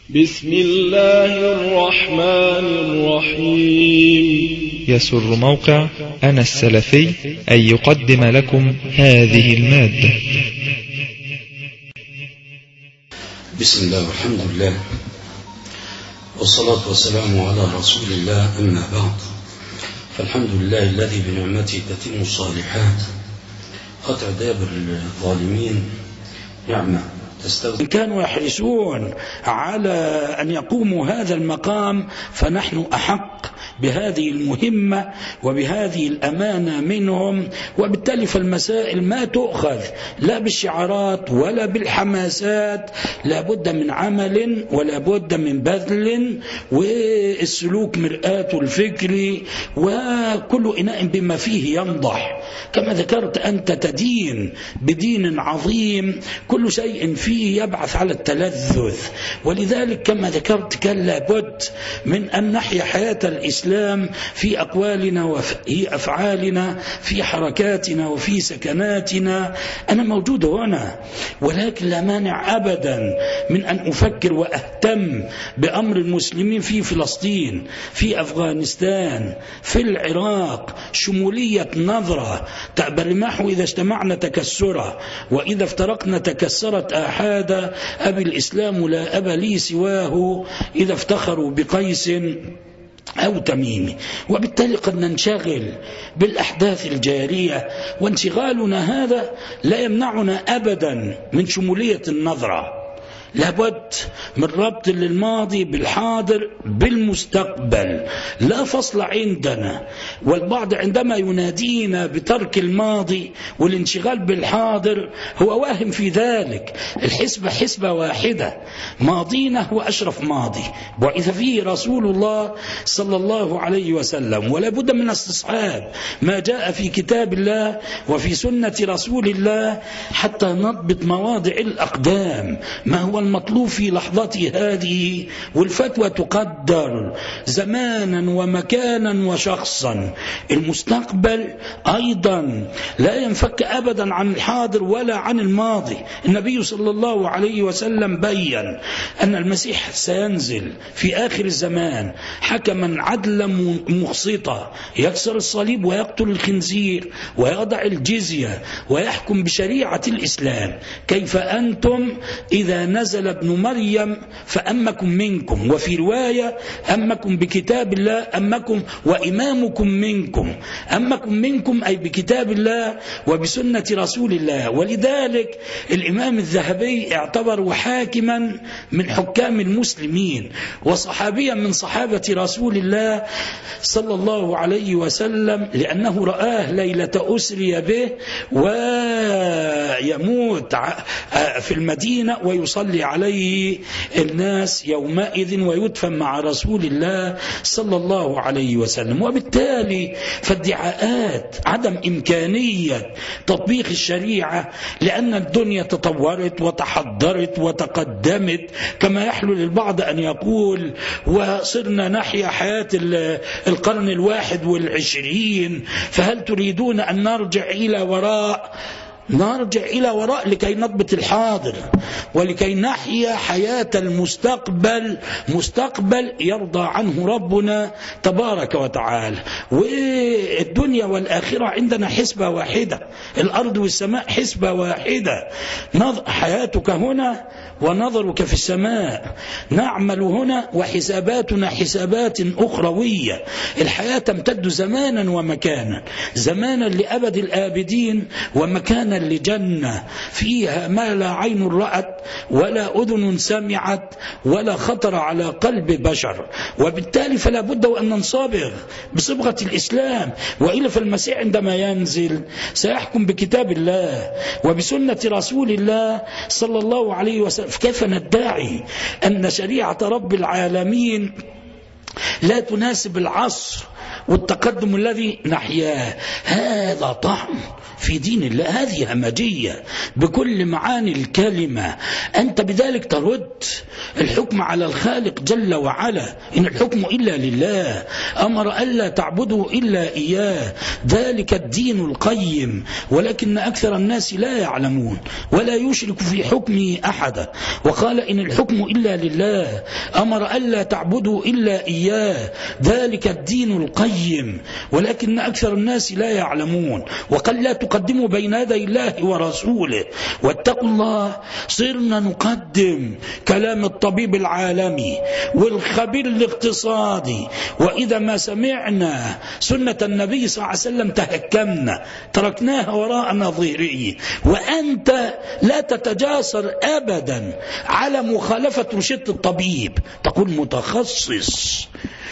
بسم الله الرحمن الرحيم. يسر موقع أنا السلفي أن يقدم لكم هذه المادة. بسم الله والحمد لله والصلاة والسلام على رسول الله، أما بعد، فالحمد لله الذي بنعمته تتم الصالحات، قطع دابر الظالمين نعمة تستوي. كانوا يحرصون على أن يقوموا هذا المقام، فنحن أحق بهذه المهمة وبهذه الأمانة منهم. وبالتالي فالمسائل ما تؤخذ لا بالشعارات ولا بالحماسات، لا بد من عمل ولا بد من بذل، والسلوك مرآة الفكر، وكل إناء بما فيه ينضح. كما ذكرت أنت تدين بدين عظيم كل شيء فيه يبعث على التلذذ، ولذلك كما ذكرت كان لابد من أن نحيا حياة الإسلام في أقوالنا وفي أفعالنا، في حركاتنا وفي سكناتنا. أنا موجود هنا، ولكن لا مانع أبدا من أن أفكر وأهتم بأمر المسلمين في فلسطين، في أفغانستان، في العراق. شمولية نظرة تأبى الرماح إذا اجتمعنا تكسرا، وإذا افترقنا تكسرت آحادا. أبي الإسلام لا أبا لي سواه، إذا افتخروا بقيس أو تميم. وبالتالي قد ننشغل بالأحداث الجارية، وانشغالنا هذا لا يمنعنا أبدا من شمولية النظرة. لابد من ربط للماضي بالحاضر بالمستقبل، لا فصل عندنا. والبعض عندما ينادينا بترك الماضي والانشغال بالحاضر هو واهم في ذلك. الحسبة حسبة واحدة، ماضينا هو أشرف ماضي وإذا فيه رسول الله صلى الله عليه وسلم، ولا بد من استصحاب ما جاء في كتاب الله وفي سنة رسول الله حتى نضبط مواضع الأقدام، ما هو المطلوب في لحظتي هذه. والفتوى تقدر زمانا ومكانا وشخصا. المستقبل أيضا لا ينفك أبدا عن الحاضر ولا عن الماضي. النبي صلى الله عليه وسلم بيّن أن المسيح سينزل في آخر الزمان حكما عدلا مقسطا، يكسر الصليب ويقتل الخنزير ويضع الجزية ويحكم بشريعة الإسلام. كيف أنتم إذا نزل ابن مريم فأمكم منكم، وفي رواية أمكم بكتاب الله أمكم وإمامكم منكم. أمكم منكم أي بكتاب الله وبسنة رسول الله. ولذلك الإمام الذهبي اعتبره حاكما من حكام المسلمين وصحابيا من صحابة رسول الله صلى الله عليه وسلم، لأنه رآه ليلة أسري به ويموت في المدينة ويصلي عليه الناس يومئذ ويدفن مع رسول الله صلى الله عليه وسلم. وبالتالي فادعاءات عدم إمكانية تطبيق الشريعة لأن الدنيا تطورت وتحضرت وتقدمت كما يحلو للبعض أن يقول، وصرنا نحيا حياة القرن 21، فهل تريدون أن نرجع إلى وراء؟ نرجع إلى وراء لكي نضبط الحاضر ولكي نحيا حياة المستقبل، مستقبل يرضى عنه ربنا تبارك وتعالى. والدنيا والآخرة عندنا حسبة واحدة، الأرض والسماء حسبة واحدة. حياتك هنا ونظرك في السماء، نعمل هنا وحساباتنا حسابات أخروية. الحياة تمتد زمانا ومكانا، زمانا لأبد الآبدين ومكانا لجنة فيها ما لا عين رأت ولا أذن سمعت ولا خطر على قلب بشر. وبالتالي فلا بد أن ننصبغ بصبغة الإسلام، وإلا فالمسيح عندما ينزل سيحكم بكتاب الله وبسنة رسول الله صلى الله عليه وسلم. كيف ندعي أن شريعة رب العالمين لا تناسب العصر والتقدم الذي نحياه؟ هذا طعن في دين الله، هذه همجية بكل معاني الكلمة. أنت بذلك ترد الحكم على الخالق جل وعلا، إن الحكم إلا لله، أمر ألا تعبدوا إلا إياه، ذلك الدين القيم، ولكن أكثر الناس لا يعلمون ولا يشرك في حكمه أحدا. وقال إن الحكم إلا لله، أمر ألا تعبدوا إلا إياه، ذلك الدين القيم، ولكن أكثر الناس لا يعلمون. وقال لا تقدموا بين يدي الله ورسوله واتقوا الله. صرنا نقدم كلام الطبيب العالمي والخبير الاقتصادي، وإذا ما سمعنا سنة النبي صلى الله عليه وسلم تهكمنا، تركناها وراءنا ظهري. وأنت لا تتجاسر أبدا على مخالفة رشدة الطبيب، تقول متخصص،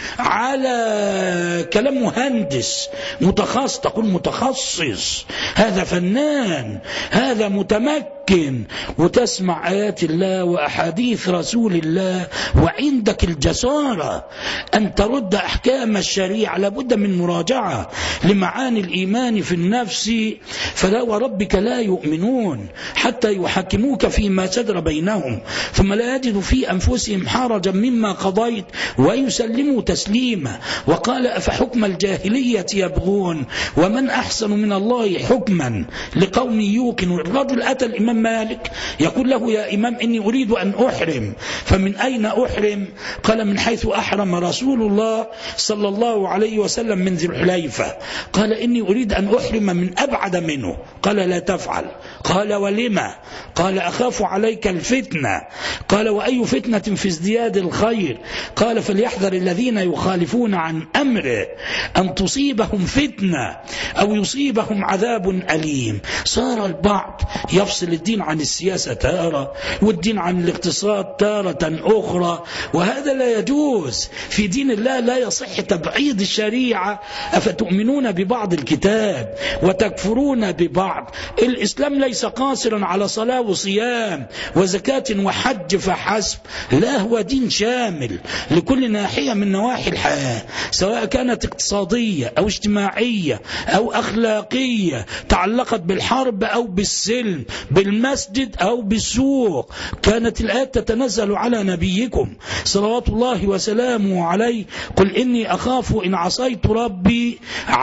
على كلام مهندس متخصص تقول متخصص، هذا فنان، هذا متمكن، وتسمع آيات الله وأحاديث رسول الله وعندك الجسارة أن ترد أحكام الشريعة. لابد من مراجعة لمعاني الإيمان في النفس. فلا وربك لا يؤمنون حتى يحكموك فيما شجر بينهم ثم لا يجدوا في أنفسهم حرجا مما قضيت ويسلموا تسليما. وقال أفحكم الجاهلية يبغون ومن أحسن من الله حكما لقوم يوقنون. الرجل أتى الإمام مالك يقول له يا إمام إني أريد أن أحرم، فمن أين أحرم؟ قال من حيث أحرم رسول الله صلى الله عليه وسلم من ذي الحليفة. قال إني أريد أن أحرم من أبعد منه. قال لا تفعل. قال ولما؟ قال أخاف عليك الفتنة. قال وأي فتنة في ازدياد الخير؟ قال فليحذر الذين يخالفون عن أمره أن تصيبهم فتنة أو يصيبهم عذاب أليم. صار البعض يفصل الدين عن السياسة تارة والدين عن الاقتصاد تارة أخرى، وهذا لا يجوز في دين الله. لا يصح تبعيض الشريعة. أفتؤمنون ببعض الكتاب وتكفرون ببعض. الإسلام ليس قاصرا على صلاة وصيام وزكاة وحج فحسب، لا، هو دين شامل لكل ناحية من نواحي الحياة، سواء كانت اقتصادية أو اجتماعية أو أخلاقية، تعلقت بالحرب أو بالسلم، بالمسجد أو بالسوق. كانت الآيات تتنزل على نبيكم صلوات الله وسلامه عليه قل إني أخاف إن عصيت ربي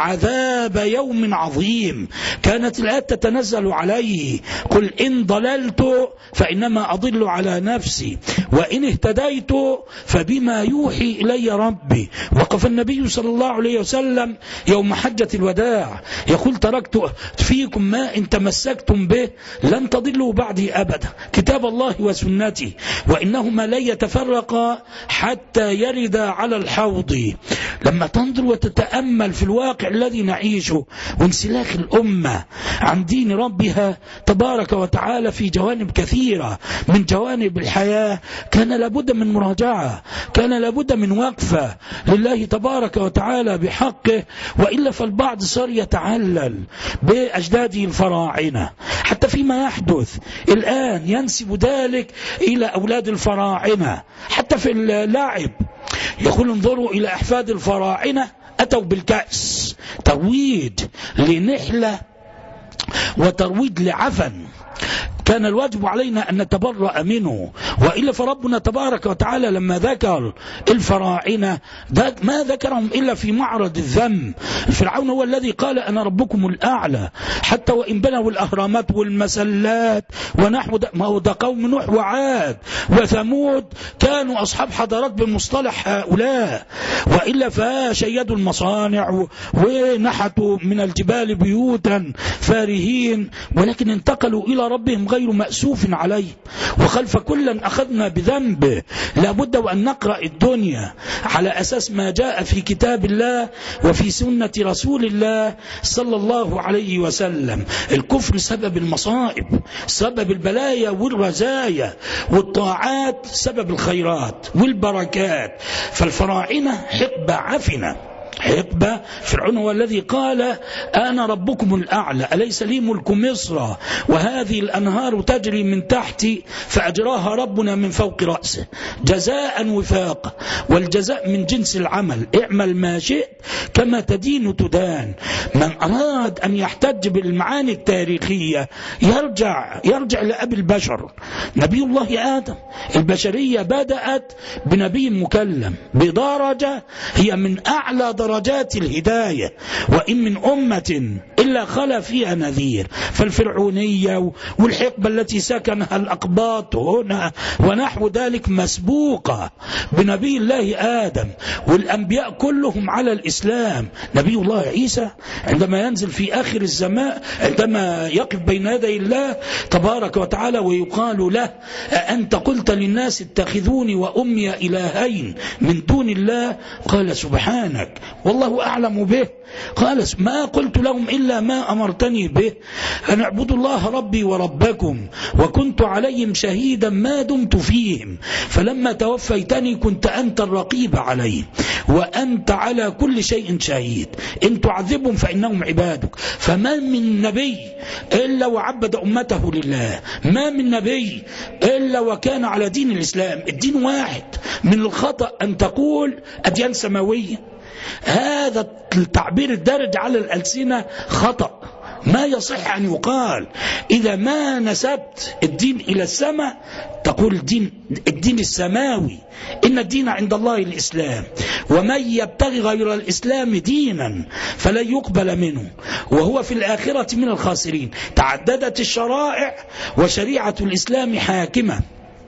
عذاب يوم عظيم. كانت الآيات تتنزل عليه قل إن ضللت فإنما أضل على نفسي وإن اهتديت فبما يوحي إلي ربي. وقف النبي صلى الله عليه وسلم يوم حجة الوداع يقول تركت فيكم ما إن تمسكتم به لن تضلوا بعدي أبدا، كتاب الله وسنتي، وإنهما لن يتفرقا حتى يردا على الحوض. لما تنظر وتتأمل في الواقع الذي نعيشه وانسلاخ الأمة عن دين ربها تبارك وتعالى في جوانب كثيرة من جوانب الحياة، كان لابد من مراجعة، كان لابد من وقفة لله تبارك وتعالى بحقه. وإلا فالبعض صار يتعلل بأجداده الفراعنة، حتى فيما يحدث الآن ينسب ذلك إلى أولاد الفراعنة، حتى في اللعب يقول انظروا إلى أحفاد الفراعنة أتوا بالكأس، ترويج لنحلة وترويج لعفن. كان الواجب علينا أن نتبرأ منه. وإلا فربنا تبارك وتعالى لما ذكر الفراعنة ما ذكرهم إلا في معرض الذم. الفرعون هو الذي قال أنا ربكم الأعلى، حتى وإن بنوا الأهرامات والمسلات ونحو ما هو ده قوم نوح وعاد وثمود كانوا أصحاب حضارات بمصطلح هؤلاء. وإلا فشيدوا المصانع ونحتوا من الجبال بيوتا فارهين، ولكن انتقلوا إلى ربهم غير مأسوف عليه. وخلف كلا أخذنا بذنبه. لابد وأن نقرأ الدنيا على أساس ما جاء في كتاب الله وفي سنة رسول الله صلى الله عليه وسلم. الكفر سبب المصائب، سبب البلايا والرزايا، والطاعات سبب الخيرات والبركات. فالفراعنة حقبة عفنة حقبة. فرعون هو الذي قال أنا ربكم الأعلى أليس لي ملك مصر وهذه الأنهار تجري من تحتي فأجراها ربنا من فوق رأسه جزاء وفاقا والجزاء من جنس العمل اعمل ما شئت كما تدين تدان. من أراد أن يحتج بالمعاني التاريخية يرجع لأبي البشر نبي الله آدم. البشرية بدأت بنبي مكلم بدرجة هي من أعلى درجات الهداية، وإن من أمة إلا خلا فيها نذير. فالفرعونية والحقبة التي سكنها الأقباط هنا ونحو ذلك مسبوقة بنبي الله آدم، والأنبياء كلهم على الإسلام. نبي الله عيسى عندما ينزل في آخر الزمان عندما يقف بين يدي الله تبارك وتعالى ويقال له أنت قلت للناس اتخذوني وأمي إلهين من دون الله قال سبحانك والله أعلم به. قال ما قلت لهم إلا ما أمرتني به أن اعبدوا الله ربي وربكم وكنت عليهم شهيدا ما دمت فيهم فلما توفيتني كنت أنت الرقيب عليهم وأنت على كل شيء شهيد إن تعذبهم فإنهم عبادك. فما من نبي إلا وعبد أمته لله، ما من نبي إلا وكان على دين الإسلام. الدين واحد. من الخطأ أن تقول أديان سماوية، هذا التعبير الدارج على الألسنة خطأ. ما يصح أن يقال إذا ما نسبت الدين إلى السماء تقول الدين السماوي. إن الدين عند الله الإسلام ومن يبتغي غير الإسلام دينا فلن يقبل منه وهو في الآخرة من الخاسرين. تعددت الشرائع وشريعة الإسلام حاكمة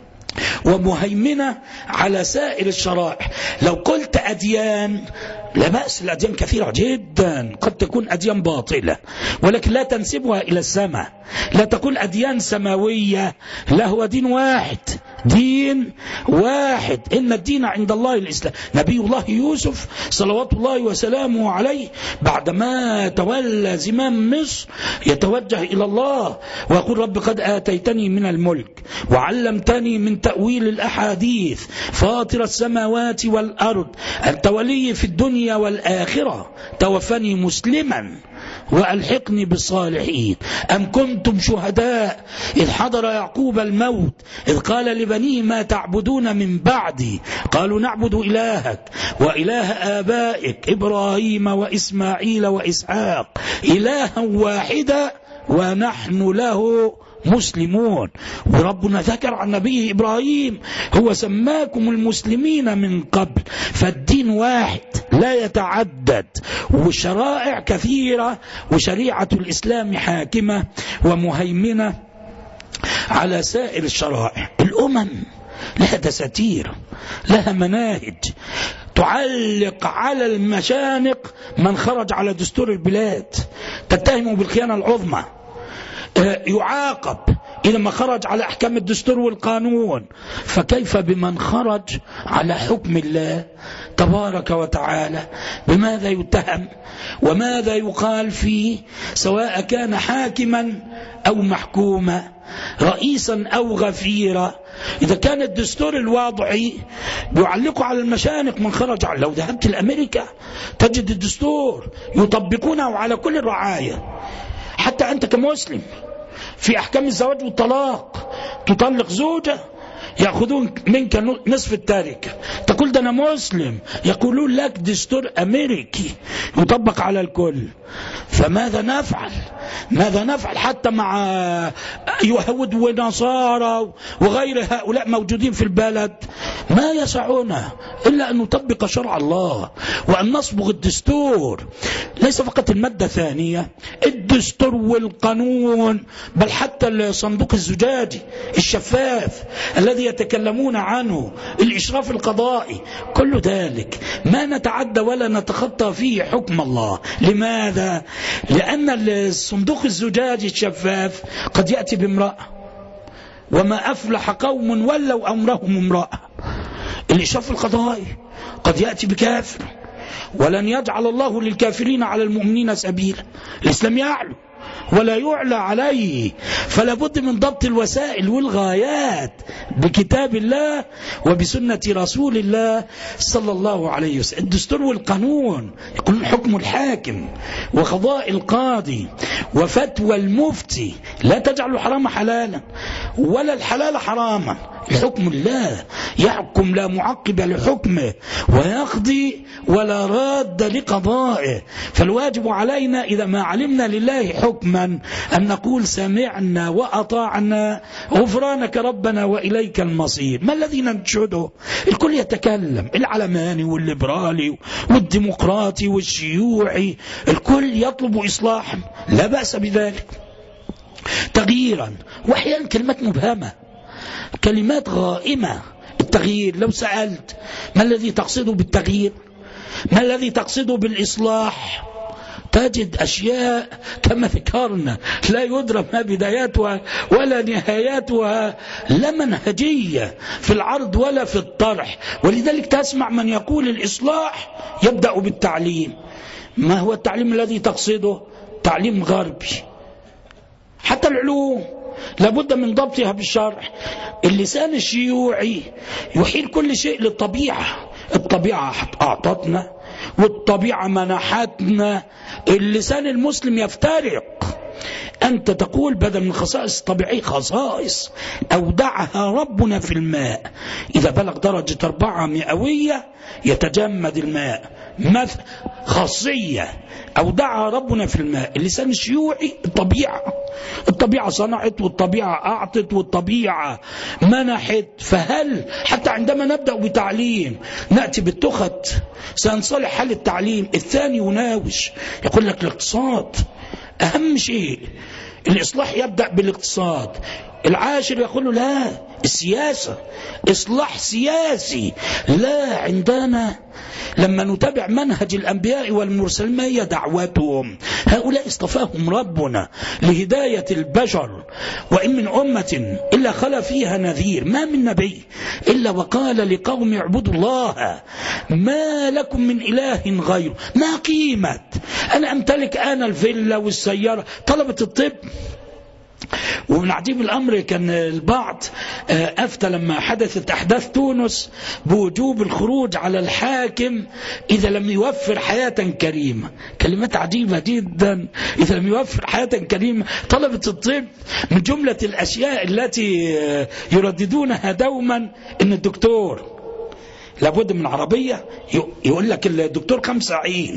ومهيمنة على سائر الشرائع. لو قلت أديان لا بأس، الأديان كثيرة جدا قد تكون أديان باطلة ولكن لا تنسبها إلى السماء. لا تقول أديان سماوية، لا هو دين واحد، دين واحد. إن الدين عند الله الإسلام. نبي الله يوسف صلوات الله وسلامه عليه بعدما تولى زمام مصر يتوجه إلى الله ويقول رب قد آتيتني من الملك وعلمتني من تأويل الأحاديث فاطر السماوات والأرض أنت ولي في الدنيا والآخرة توفني مسلما وألحقني بالصالحين. أم كنتم شهداء إذ حضر يعقوب الموت إذ قال لبنيه ما تعبدون من بعدي قالوا نعبد إلهك وإله آبائك إبراهيم وإسماعيل وإسحاق إلها واحدا ونحن له مسلمون. وربنا ذكر عن نبيه إبراهيم هو سماكم المسلمين من قبل. فالدين واحد لا يتعدد والشرائع كثيرة وشريعة الإسلام حاكمة ومهيمنة على سائر الشرائع. الأمم لها دساتير لها مناهج تعلق على المشانق من خرج على دستور البلاد تتهمه بالخيانة العظمى يعاقب إذا ما خرج على أحكام الدستور والقانون. فكيف بمن خرج على حكم الله تبارك وتعالى؟ بماذا يتهم وماذا يقال فيه سواء كان حاكما أو محكوما رئيسا أو غفيرا؟ إذا كان الدستور الواضعي بيعلقوا على المشانق من خرج على. لو ذهبت لأمريكا تجد الدستور يطبقونه على كل الرعاية. حتى أنت كمسلم في أحكام الزواج والطلاق تطلق زوجة يأخذون منك نصف التركة تقول ده أنا مسلم يقولون لك دستور أمريكي يطبق على الكل. فماذا نفعل؟ ماذا نفعل حتى مع يهود ونصارى وغير هؤلاء موجودين في البلد؟ ما يسعنا إلا أن نطبق شرع الله وأن نصبغ الدستور. ليس فقط المادة الثانية الدستور والقانون بل حتى الصندوق الزجاجي الشفاف الذي يتكلمون عنه الإشراف القضائي كل ذلك ما نتعدى ولا نتخطى فيه حكم الله. لماذا؟ لأن الصندوق الزجاجي الشفاف قد يأتي بامرأة وما أفلح قوم ولوا أمرهم امرأة. الإشراف القضائي قد يأتي بكافر ولن يجعل الله للكافرين على المؤمنين سبيلا. الإسلام يعلو ولا يعلى عليه. فلا بد من ضبط الوسائل والغايات بكتاب الله وبسنة رسول الله صلى الله عليه وسلم. الدستور والقانون يقول حكم الحاكم وقضاء القاضي وفتوى المفتي لا تجعل الحرام حلالا ولا الحلال حراما. الحكم الله يحكم لا معقب لحكمه ويقضي ولا راد لقضائه. فالواجب علينا إذا ما علمنا لله حكما أن نقول سمعنا وأطعنا غفرانك ربنا وإليك المصير. ما الذي ننشده؟ الكل يتكلم، العلماني والليبرالي والديمقراطي والشيوعي، الكل يطلب إصلاحا، لا بأس بذلك، تغييرا، وأحيانا كلمات مبهمة، كلمات غائمة. التغيير لو سألت ما الذي تقصده بالتغيير، ما الذي تقصده بالإصلاح، تجد أشياء كما ذكرنا لا يدرى ما بداياتها ولا نهاياتها، لا منهجية في العرض ولا في الطرح. ولذلك تسمع من يقول الإصلاح يبدأ بالتعليم. ما هو التعليم الذي تقصده؟ تعليم غربي. حتى العلوم لابد من ضبطها بالشرح. اللسان الشيوعي يحيل كل شيء للطبيعة. الطبيعة أعطتنا والطبيعة منحتنا. اللسان المسلم يفترق. أنت تقول بدل من خصائص الطبيعية خصائص أودعها ربنا في الماء، إذا بلغ درجة 4 مئوية يتجمد الماء، خاصية أودعها ربنا في الماء. اللسان الشيوعي الطبيعة صنعت والطبيعة أعطت والطبيعة منحت. فهل حتى عندما نبدأ بتعليم نأتي بالتخت سنصلح حال التعليم؟ الثاني يناوش يقول لك الاقتصاد أهم شيء، الإصلاح يبدأ بالاقتصاد. العاشر يقول له لا، السياسة إصلاح سياسي. لا، عندنا لما نتابع منهج الأنبياء والمرسلين ما هي دعوتهم؟ هؤلاء اصطفاهم ربنا لهداية البشر، وإن من أمة إلا خلا فيها نذير. ما من نبي إلا وقال لقوم اعبدوا الله ما لكم من إله غيره. ما قيمة أنا أمتلك الفيلا والسيارة؟ طلبة الطب. ومن عجيب الأمر كان البعض أفتى لما حدثت أحداث تونس بوجوب الخروج على الحاكم إذا لم يوفر حياة كريمة. كلمات عجيبة جدا، إذا لم يوفر حياة كريمة. طلبة الطب من جملة الأشياء التي يرددونها دوما إن الدكتور لابد من عربية. يقول لك الدكتور 5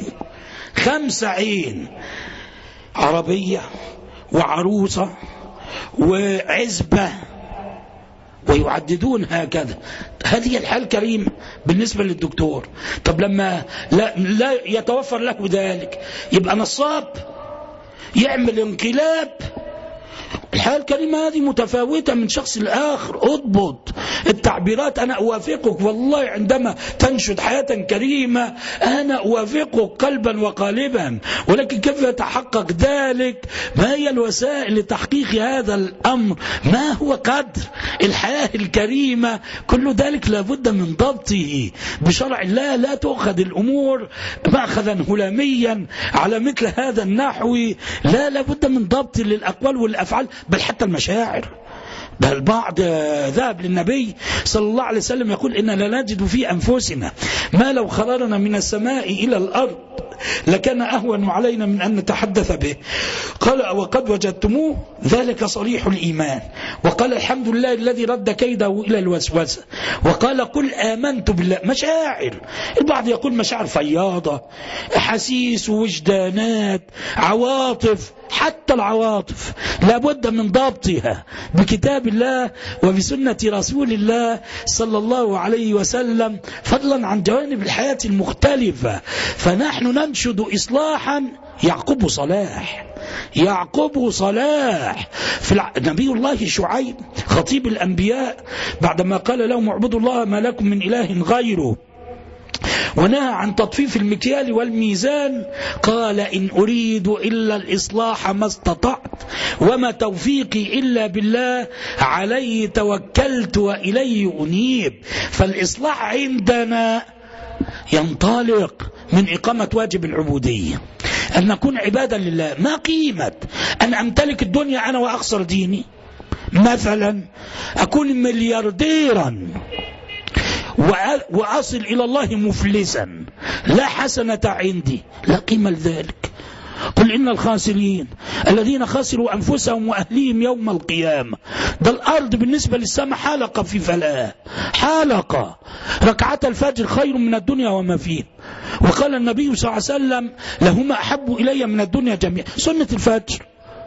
عين عربية وعروسة وعزبة، ويعددون هكذا. هذه الحالة الكريمة بالنسبة للدكتور. طب لما لا يتوفر له ذلك يبقى نصاب يعمل انقلاب. الحالة الكريمة هذه متفاوتة من شخص لآخر. اضبط التعبيرات. أنا أوافقك والله عندما تنشد حياة كريمة أنا أوافقك قلبا وقالبا، ولكن كيف يتحقق ذلك؟ ما هي الوسائل لتحقيق هذا الأمر؟ ما هو قدر الحياة الكريمة؟ كل ذلك لابد من ضبطه بشرع الله. لا تؤخذ الأمور مأخذا هلاميا على مثل هذا النحو. لا، لابد من ضبط للأقوال والأفعال، بل حتى المشاعر. ده البعض ذهب للنبي صلى الله عليه وسلم يقول إننا لا نجد في أنفسنا ما لو خررنا من السماء إلى الأرض لكان أهون علينا من أن نتحدث به. قال وقد وجدتموه ذلك صريح الإيمان. وقال الحمد لله الذي رد كيده إلى الوسوسة. وقال قل آمنت بالله. مشاعر. البعض يقول مشاعر فياضة، أحاسيس ووجدانات، عواطف. حتى العواطف لابد من ضبطها بكتاب الله وبسنة رسول الله صلى الله عليه وسلم، فضلا عن جوانب الحياة المختلفة. فنحن ننشد إصلاحا يعقب صلاح. في نبي الله شعيب خطيب الأنبياء بعدما قال لهم اعبدوا الله ما لكم من إله غيره ونهى عن تطفيف المكيال والميزان، قال إن أريد إلا الإصلاح ما استطعت وما توفيقي إلا بالله عليه توكلت وإليه أنيب. فالإصلاح عندنا ينطلق من إقامة واجب العبودية أن نكون عبادا لله. ما قيمة أن أمتلك الدنيا أنا وأخسر ديني؟ مثلا أكون مليارديرا وأصل إلى الله مفلسا، لا حسنة عندي، لا قيمة لذلك. قل إن الخاسرين الذين خسروا أنفسهم وأهليهم يوم القيامة. ده الأرض بالنسبة للسماء حلقة في فلاة، حلقة. ركعة الفجر خير من الدنيا وما فيه. وقال النبي صلى الله عليه وسلم لهما أحب إلي من الدنيا جميعا. سنة الفجر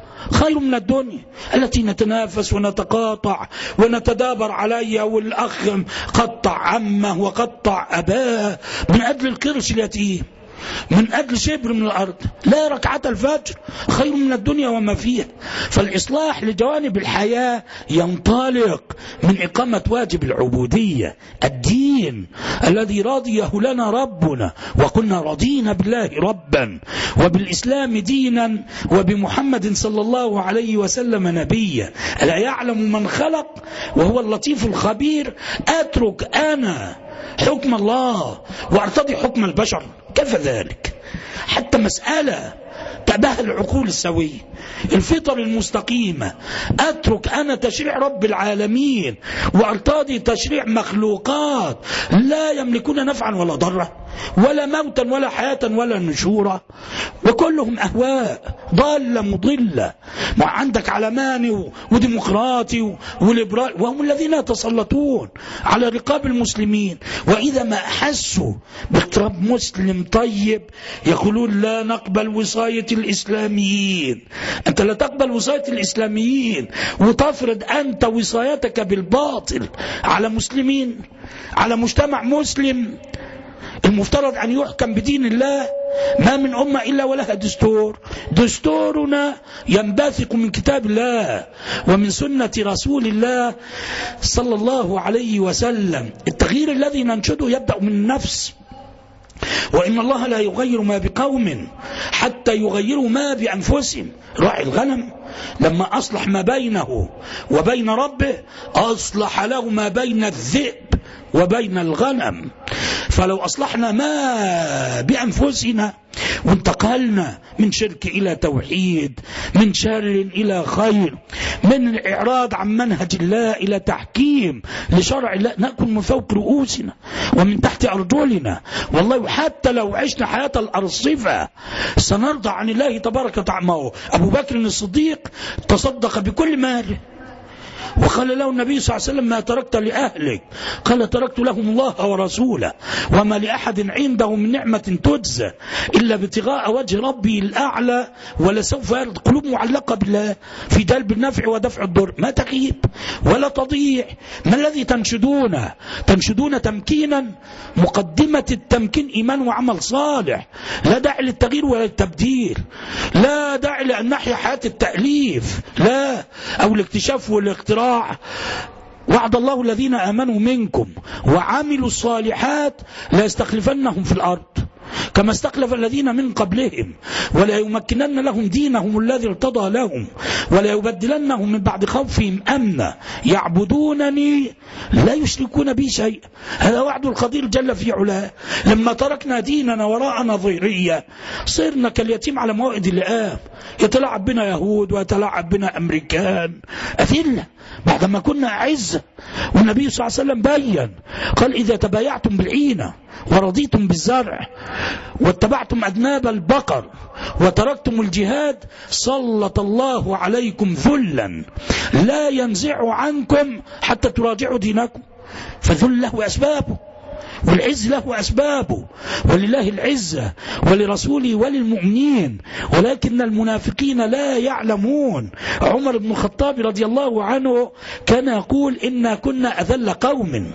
خير من الدنيا التي نتنافس ونتقاطع ونتدابر عليها، والأخ قطع عمه وقطع أباه من أجل القرش اليتيم، من أجل شبر من الأرض. لا، ركعة الفجر خير من الدنيا وما فيها. فالإصلاح لجوانب الحياة ينطلق من إقامة واجب العبودية، الدين الذي رضيه لنا ربنا، وقلنا رضينا بالله ربا وبالإسلام دينا وبمحمد صلى الله عليه وسلم نبيا. ألا يعلم من خلق وهو اللطيف الخبير؟ أترك أنا حكم الله وارتضي حكم البشر؟ كيف ذلك؟ حتى مسألة تبه العقول السوية، الفطر المستقيمة. أترك أنا تشريع رب العالمين وارتضي تشريع مخلوقات لا يملكون نفعا ولا ضرا ولا موتا ولا حياة ولا نشورا، وكلهم أهواء ضالة مضلة. ما عندك علماني وديمقراطي وليبرال، وهم الذين يتسلطون على رقاب المسلمين. وإذا ما أحسوا باقتراب مسلم طيب يقولون لا نقبل وصاية الإسلاميين. أنت لا تقبل وصاية الإسلاميين وتفرض أنت وصايتك بالباطل على مسلمين، على مجتمع مسلم المفترض أن يحكم بدين الله. ما من أمة إلا ولها دستور، دستورنا ينبثق من كتاب الله ومن سنة رسول الله صلى الله عليه وسلم. التغيير الذي ننشده يبدأ من النفس، وإن الله لا يغير ما بقوم حتى يغيروا ما بأنفسهم. راعي الغنم لما أصلح ما بينه وبين ربه أصلح له ما بين الذئب وبين الغنم. فلو أصلحنا ما بأنفسنا وانتقلنا من شرك إلى توحيد، من شر إلى خير، من الإعراض عن منهج الله إلى تحكيم لشرع الله، نأكل من فوق رؤوسنا ومن تحت أرجلنا. والله حتى لو عشنا حياة الأرصفة سنرضى عن الله تبارك وتعالى. أبو بكر الصديق تصدق بكل ماله، وقال له النبي صلى الله عليه وسلم ما تركت لأهلك؟ قال تركت لهم الله ورسوله وما لأحد عنده من نعمة تجزى إلا ابتغاء وجه ربي الأعلى ولسوف يرضى. قلوب معلقة بالله في جلب النفع ودفع الضر، ما تغيب ولا تضيع. ما الذي تنشدونه؟ تنشدون تمكينا، مقدمة التمكين إيمان وعمل صالح. لا داعي للتغيير ولا التبديل، لا داعي لأن نحيا حياة التأليف، لا، أو الاكتشاف والاختراع. وعد الله الذين آمنوا منكم وعملوا الصالحات لا يستخلفنهم في الأرض كما استخلف الذين من قبلهم ولا يمكنن لهم دينهم الذي ارتضى لهم ولا يبدلنهم من بعد خوفهم أمنا يعبدونني لا يشركون بي شيء. هذا وعد القدير جل في علاه. لما تركنا ديننا وراء نظيرية صرنا كاليتيم على موائد اللئام، يتلاعب بنا يهود ويتلاعب بنا أمريكان أذلة بعدما كنا أعزة. والنبي صلى الله عليه وسلم بيّن قال إذا تبايعتم بالعينة ورضيتم بالزرع واتبعتم أذناب البقر وتركتم الجهاد سلط الله عليكم ذلا لا ينزع عنكم حتى تراجعوا دينكم. فذل له أسبابه والعز له أسبابه، ولله العزة ولرسوله وللمؤمنين ولكن المنافقين لا يعلمون. عمر بن الخطاب رضي الله عنه كان يقول إنا كنا أذل قوم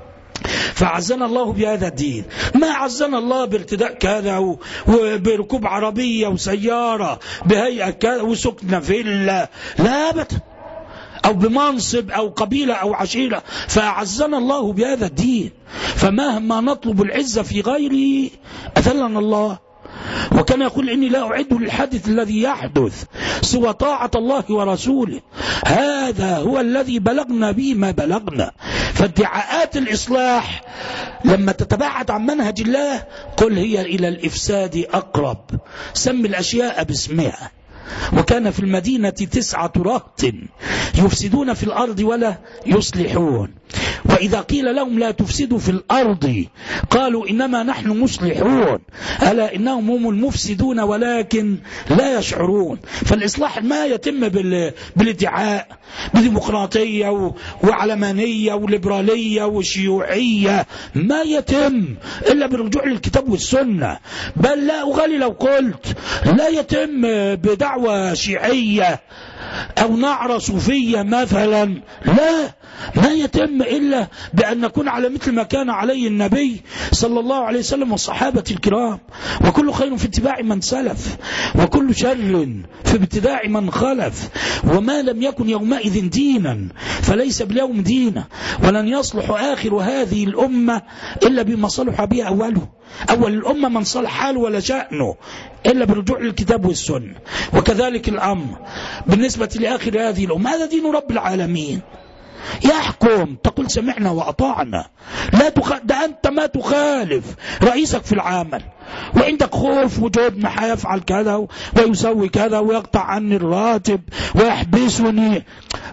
فعزنا الله بهذا الدين. ما عزنا الله بارتداء كذا وبركوب عربية وسيارة بهيئة كذا وسكنة فيلا، لا أبدا، أو بمنصب أو قبيلة أو عشيرة، فأعزنا الله بهذا الدين. فمهما نطلب العزة في غيره أذلنا الله. وكان يقول إني لا أعد للحدث الذي يحدث سوى طاعة الله ورسوله، هذا هو الذي بلغنا به ما بلغنا. فادعاءات الإصلاح لما تتباعد عن منهج الله قل هي إلى الإفساد أقرب، سمي الأشياء باسمها. وكان في المدينة 9 رهط يفسدون في الأرض ولا يصلحون، وإذا قيل لهم لا تفسدوا في الأرض قالوا إنما نحن مصلحون ألا إنهم هم المفسدون ولكن لا يشعرون. فالإصلاح ما يتم بالادعاء بديمقراطية وعلمانية وليبرالية وشيوعية، ما يتم إلا بالرجوع للكتاب والسنة. بل لا أغالي لو قلت لا يتم بدعوة شيعية أو نعرة صوفية مثلا، لا، ما يتم إلا بأن نكون على مثل ما كان عليه النبي صلى الله عليه وسلم والصحابة الكرام. وكل خير في اتباع من سلف وكل شر في ابتداع من خلف، وما لم يكن يومئذ دينا فليس باليوم دينا، ولن يصلح آخر هذه الأمة إلا بما صلح به أوله. أول الأمة من صلح حاله ولا شأنه إلا بالرجوع للكتاب والسنة. وكذلك الأمر بالنسبة لآخر هذه الأمة، هذا دين رب العالمين يحكم، تقول سمعنا وأطعنا، لا ده أنت ما تخالف رئيسك في العمل وعندك خوف وجودنا حيفعل كذا ويسوي كذا ويقطع عني الراتب ويحبسني،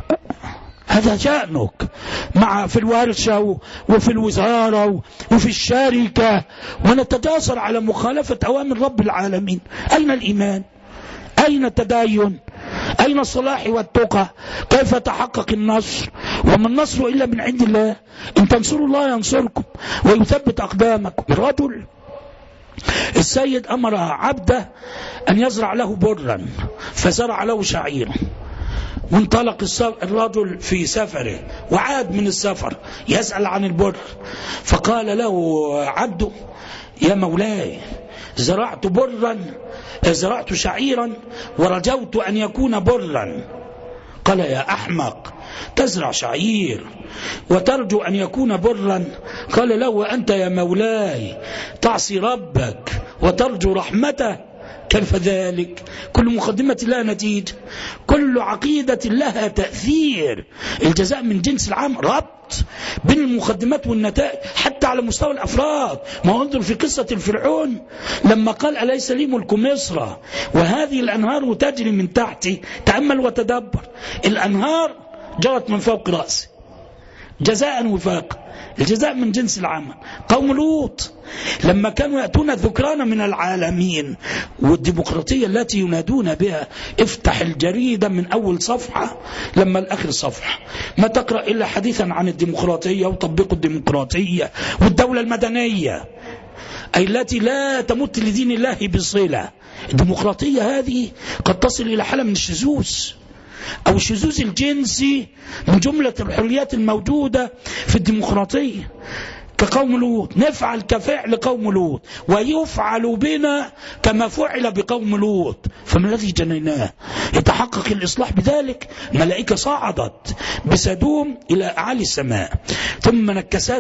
هذا شأنك مع في الورشة وفي الوزارة وفي الشركة، ونتجاسر على مخالفة أوامر رب العالمين. أين الإيمان؟ أين التدين؟ أين الصلاح والتقى؟ كيف تحقق النصر؟ وما النصر إلا من عند الله، إن تنصروا الله ينصركم ويثبت أقدامكم. الرجل السيد أمر عبده أن يزرع له برا فزرع له شعيرا، وانطلق الرجل في سفره وعاد من السفر يسأل عن البر، فقال له عبده يا مولاي زرعت شعيرا ورجوت أن يكون برا. قال يا أحمق، تزرع شعير وترجو أن يكون برا؟ قال له وأنت يا مولاي تعصي ربك وترجو رحمته، كيف ذلك؟ كل مقدمة لها نتيجة، كل عقيدة لها تأثير، الجزاء من جنس العمل، ربط بين المقدمات والنتائج حتى على مستوى الأفراد. ما انظر في قصة الفرعون لما قال أليس لي ملك مصر وهذه الأنهار تجري من تحتي، تأمل وتدبر، الأنهار جرت من فوق رأسي جزاء وفاقا، الجزاء من جنس العمل. قوم لوط لما كانوا يأتون الذكران من العالمين، والديمقراطية التي ينادون بها، افتح الجريدة من أول صفحة لما الآخر صفحة ما تقرأ إلا حديثا عن الديمقراطية وتطبيق الديمقراطية والدولة المدنية أي التي لا تمت لدين الله بصلة. الديمقراطية هذه قد تصل إلى حالة من الشذوذ أو الشذوذ الجنسي من جملة الحريات الموجودة في الديمقراطية. كقوم لوط نفعل كفعل قوم لوط ويفعل بنا كما فعل بقوم لوط، فما الذي جنيناه؟ يتحقق الإصلاح بذلك. ملائكة صعدت بسدوم إلى أعالي السماء ثم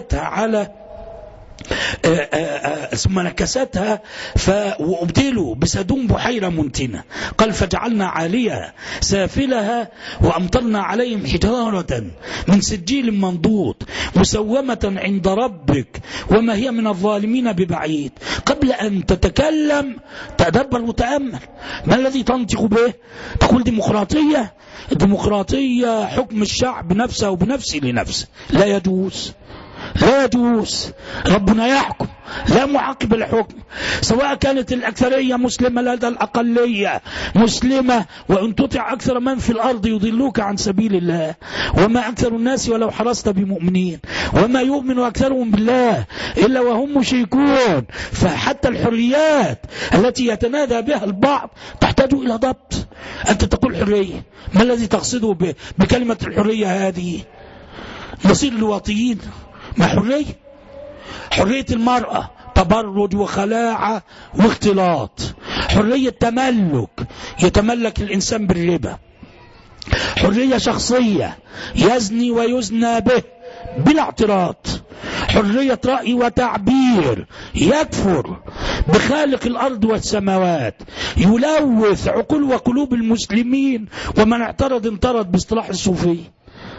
نكستها وأبدلوا بسدوم بحيرة منتنة. قال فجعلنا عاليها سافلها وأمطرنا عليهم حجارة من سجيل منضود مسومة عند ربك وما هي من الظالمين ببعيد. قبل أن تتكلم تدبر وتأمل، ما الذي تنطق به؟ تقول ديمقراطية؟ الديمقراطية حكم الشعب نفسه وبنفسه لنفسه، لا يجوز، لا يجوز. ربنا يحكم لا معقب الحكم، سواء كانت الأكثرية مسلمة لدى الأقلية مسلمة، وإن تطع أكثر من في الأرض يضلوك عن سبيل الله، وما أكثر الناس ولو حرصت بمؤمنين، وما يؤمن أكثرهم بالله إلا وهم مشركون. فحتى الحريات التي يتنادى بها البعض تحتاج إلى ضبط. أنت تقول حرية، ما الذي تقصده بكلمة الحرية هذه؟ نصير الواطيين؟ ما حرية المرأة تبرج وخلاعة واختلاط، حرية تملك يتملك الإنسان بالربا، حرية شخصية يزني ويزنى به بلا اعتراض، حرية رأي وتعبير يكفر بخالق الأرض والسماوات، يلوث عقول وقلوب المسلمين، ومن اعترض انطرد باصطلاح الصوفي.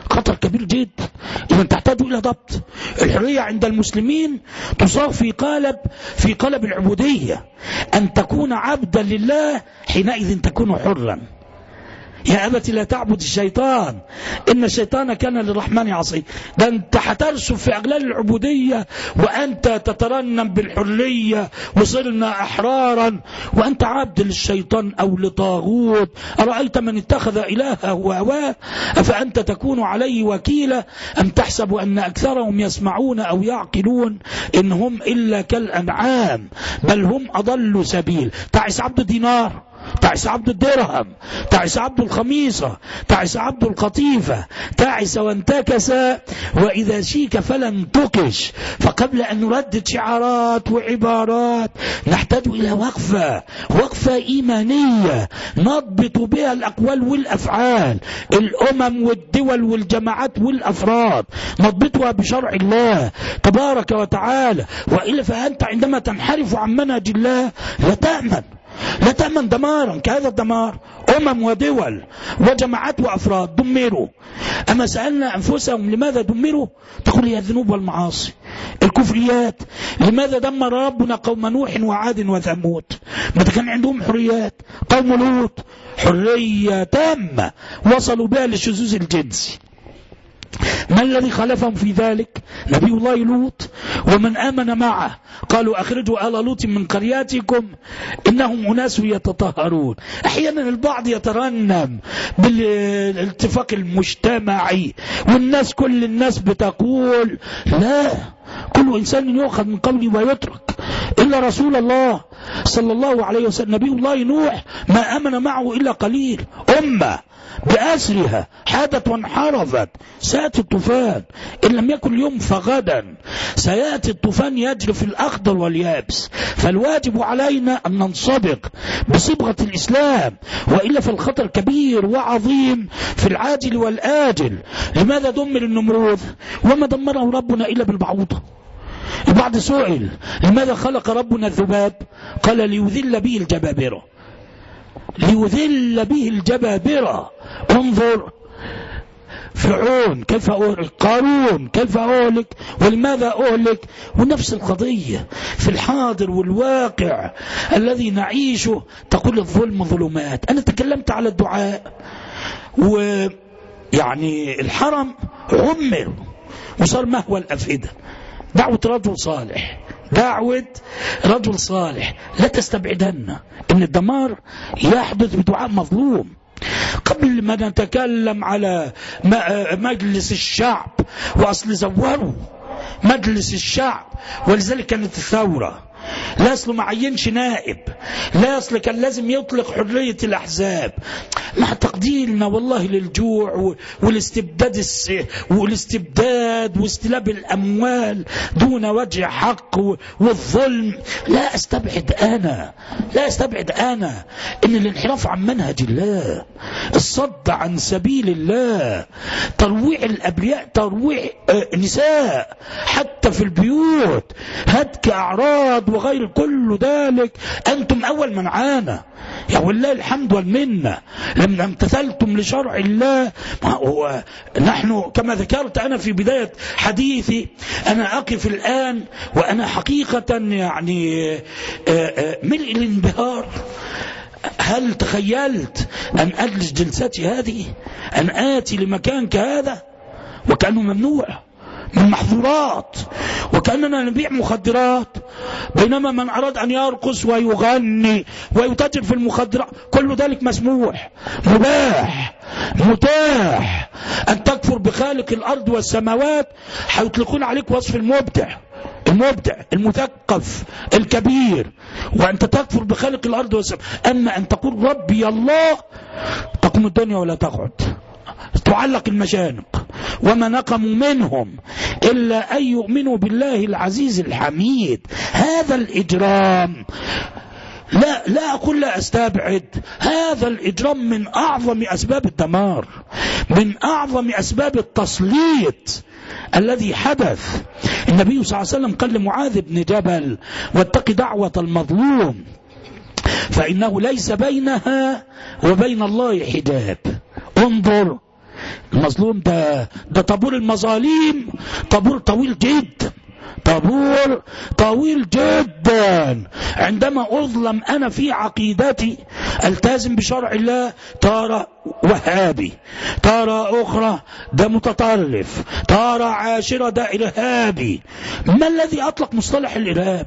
خطر كبير جدا، إذا تحتاج إلى ضبط. الحرية عند المسلمين تصاغ في قالب العبودية، أن تكون عبدا لله حينئذ تكون حرا. يا أبت لا تعبد الشيطان إن الشيطان كان للرحمن عصيا. ده أنت هترسب في أغلال العبودية وأنت تترنم بالحرية وصرنا أحرارا وأنت عبد للشيطان أو لطاغوت. أرأيت من اتخذ إلهه هواه أفأنت تكون عليه وكيلا أم تحسب أن أكثرهم يسمعون أو يعقلون إن هم إلا كالأنعام بل هم أضل سبيل. تعس عبد الدينار، تعس عبد الدرهم، تعس عبد الخميصة، تعس عبد القطيفة، تعس وانتكس وإذا شيك فلن تكش. فقبل أن نردد شعارات وعبارات نحتاج إلى وقفة إيمانية نضبط بها الأقوال والأفعال، الأمم والدول والجماعات والأفراد نضبطها بشرع الله تبارك وتعالى. وإلا فأنت عندما تنحرف عن منهج الله لا تأمن دمارا كهذا الدمار. أمم ودول وجماعات وأفراد دمروا. أما سألنا أنفسهم لماذا دمروا؟ تقول هي الذنوب والمعاصي الكفريات. لماذا دمر ربنا قوم نوح وعاد وثمود؟ ما كان عندهم حريات. قوم لوط حرية تامة وصلوا بها للشذوذ الجنسي. ما الذي خالفهم في ذلك؟ نبي الله لوط ومن آمن معه. قالوا أخرجوا آل لوط من قرياتكم إنهم أناس يتطهرون. أحيانا البعض يترنم بالاتفاق المجتمعي والناس كل الناس بتقول لا، كل إنسان يؤخذ من قوله ويترك إلا رسول الله صلى الله عليه وسلم. نبي الله نوح ما آمن معه إلا قليل. أمة بأسرها حادت وانحرفت. سيأتي الطوفان، إن لم يكن اليوم فغدا سيأتي الطوفان يجري في الأخضر واليابس. فالواجب علينا أن ننصبغ بصبغة الإسلام، وإلا فالخطر كبير وعظيم في العاجل والآجل. لماذا دمر النمرود وما دمره ربنا إلا بالبعوضة؟ البعض سئل لماذا خلق ربنا الذباب؟ قال ليذل به الجبابرة، ليذل به الجبابرة. انظر فرعون كيف أهلك، قارون كيف أهلك، ولماذا أهلك؟ ونفس القضية في الحاضر والواقع الذي نعيشه. تقول الظلم ظلمات. أنا تكلمت على الدعاء، ويعني الحرم عمر وصار مهوى الأفئدة. دعوة رجل صالح لا تستبعدن ان الدمار يحدث بدعاء مظلوم. قبل ما نتكلم على مجلس الشعب، وأصل زوروا مجلس الشعب ولذلك كانت الثورة. لا أصل ما عينش نائب، لا أصل كان لازم يطلق حرية الأحزاب، مع تقديرنا والله للجوع والاستبداد واستلاب الأموال دون وجه حق والظلم. لا أستبعد أنا إن الانحراف عن منهج الله، الصد عن سبيل الله، ترويع الأبرياء، ترويع النساء حتى في البيوت، هتك أعراض وغير كل ذلك. أنتم أول من عانى، يا والله الحمد والمنة لما امتثلتم لشرع الله. نحن كما ذكرت أنا في بداية حديثي، أنا أقف الآن وأنا حقيقة يعني ملء الانبهار. هل تخيلت أن أجلس جلستي هذه، أن آتي لمكان كهذا وكأنه ممنوع من محظورات، وكأننا نبيع مخدرات، بينما من أراد أن يرقص ويغني ويتاجر في المخدرات كل ذلك مسموح، مباح، متاح. أن تكفر بخالق الأرض والسماوات حيطلقون عليك وصف المبدع المثقف الكبير، وأنت تكفر بخالق الأرض والسماوات. أما أن تقول ربي الله تقوم الدنيا ولا تقعد، تعلق المشانق. وما نقموا منهم إلا أن يؤمنوا بالله العزيز الحميد. هذا الإجرام لا أقول لا أستبعد، هذا الإجرام من أعظم أسباب الدمار، من أعظم أسباب التسليط الذي حدث. النبي صلى الله عليه وسلم قال لمعاذ بن جبل واتق دعوة المظلوم فإنه ليس بينها وبين الله حجاب. انظر المظلوم ده طابور المظالم طابور طويل جدا، طابور طويل جدا. عندما أظلم أنا في عقيدتي التزم بشرع الله، ترى وهابي، ترى أخرى ده متطرف، ترى عاشرة ده إرهابي. ما الذي أطلق مصطلح الإرهاب؟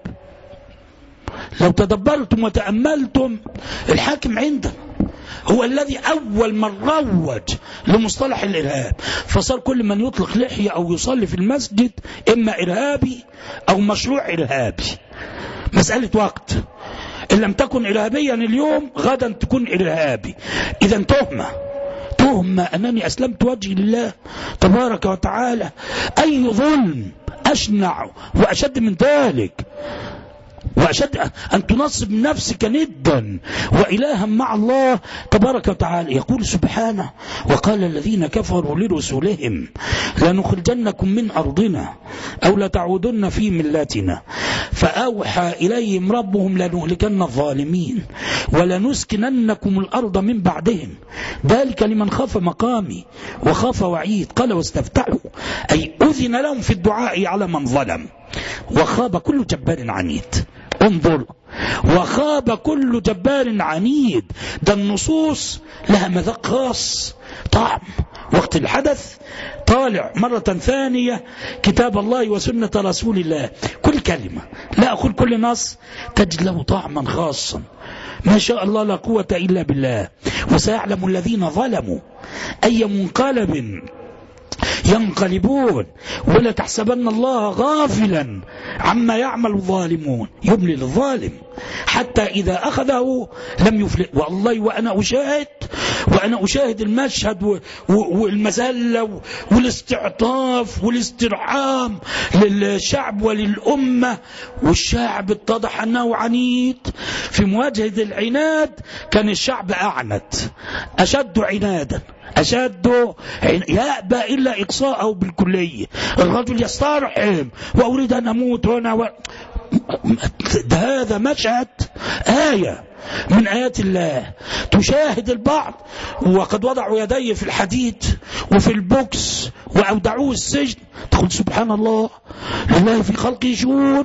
لو تدبرتم وتأملتم، الحاكم عندنا هو الذي أول من روج لمصطلح الإرهاب، فصار كل من يطلق لحية أو يصلي في المسجد إما إرهابي أو مشروع إرهابي. مسألة وقت، إن لم تكن إرهابيا اليوم غدا تكون إرهابي. إذا تهمة أنني أسلمت وجهي لله تبارك وتعالى. أي ظلم أشنع وأشد من ذلك، وأشد أن تنصب نفسك ندا وإلها مع الله تبارك وتعالى. يقول سبحانه: وقال الذين كفروا لرسلهم لنخرجنكم من أرضنا أو لتعودن في ملتنا فأوحى إليهم ربهم لنهلكن الظالمين ولنسكننكم الأرض من بعدهم ذلك لمن خاف مقامي وخاف وعيد. قال: واستفتحوا، أي أذن لهم في الدعاء على من ظلم. وخاب كل جبار عنيد. انظر، وخاب كل جبار عنيد. ده النصوص لها مذاق خاص، طعم وقت الحدث. طالع مرة ثانية كتاب الله وسنة رسول الله، كل كلمة، لا أقول كل نص، تجد له طعما خاصا. ما شاء الله لا قوة إلا بالله. وسيعلم الذين ظلموا أي منقلب ينقلبون ولا تحسبن الله غافلا عما يعمل الظالمون يملي للظالم حتى إذا أخذه لم يفلت. والله وأنا أشاهد المشهد والمذلة والاستعطاف والاسترحام للشعب وللأمة، والشعب اتضح أنه عنيد في مواجهة العناد. كان الشعب أعنت أشد عنادا، أشد يأبى إلا إقصاءه بالكلية. الرجل يسترحم وأريد أن أموت هنا هذا مشهد آية من آيات الله. تشاهد البعض وقد وضعوا يديه في الحديد وفي البوكس وأودعوه السجن، تقول سبحان الله، لله في خلقه شؤون.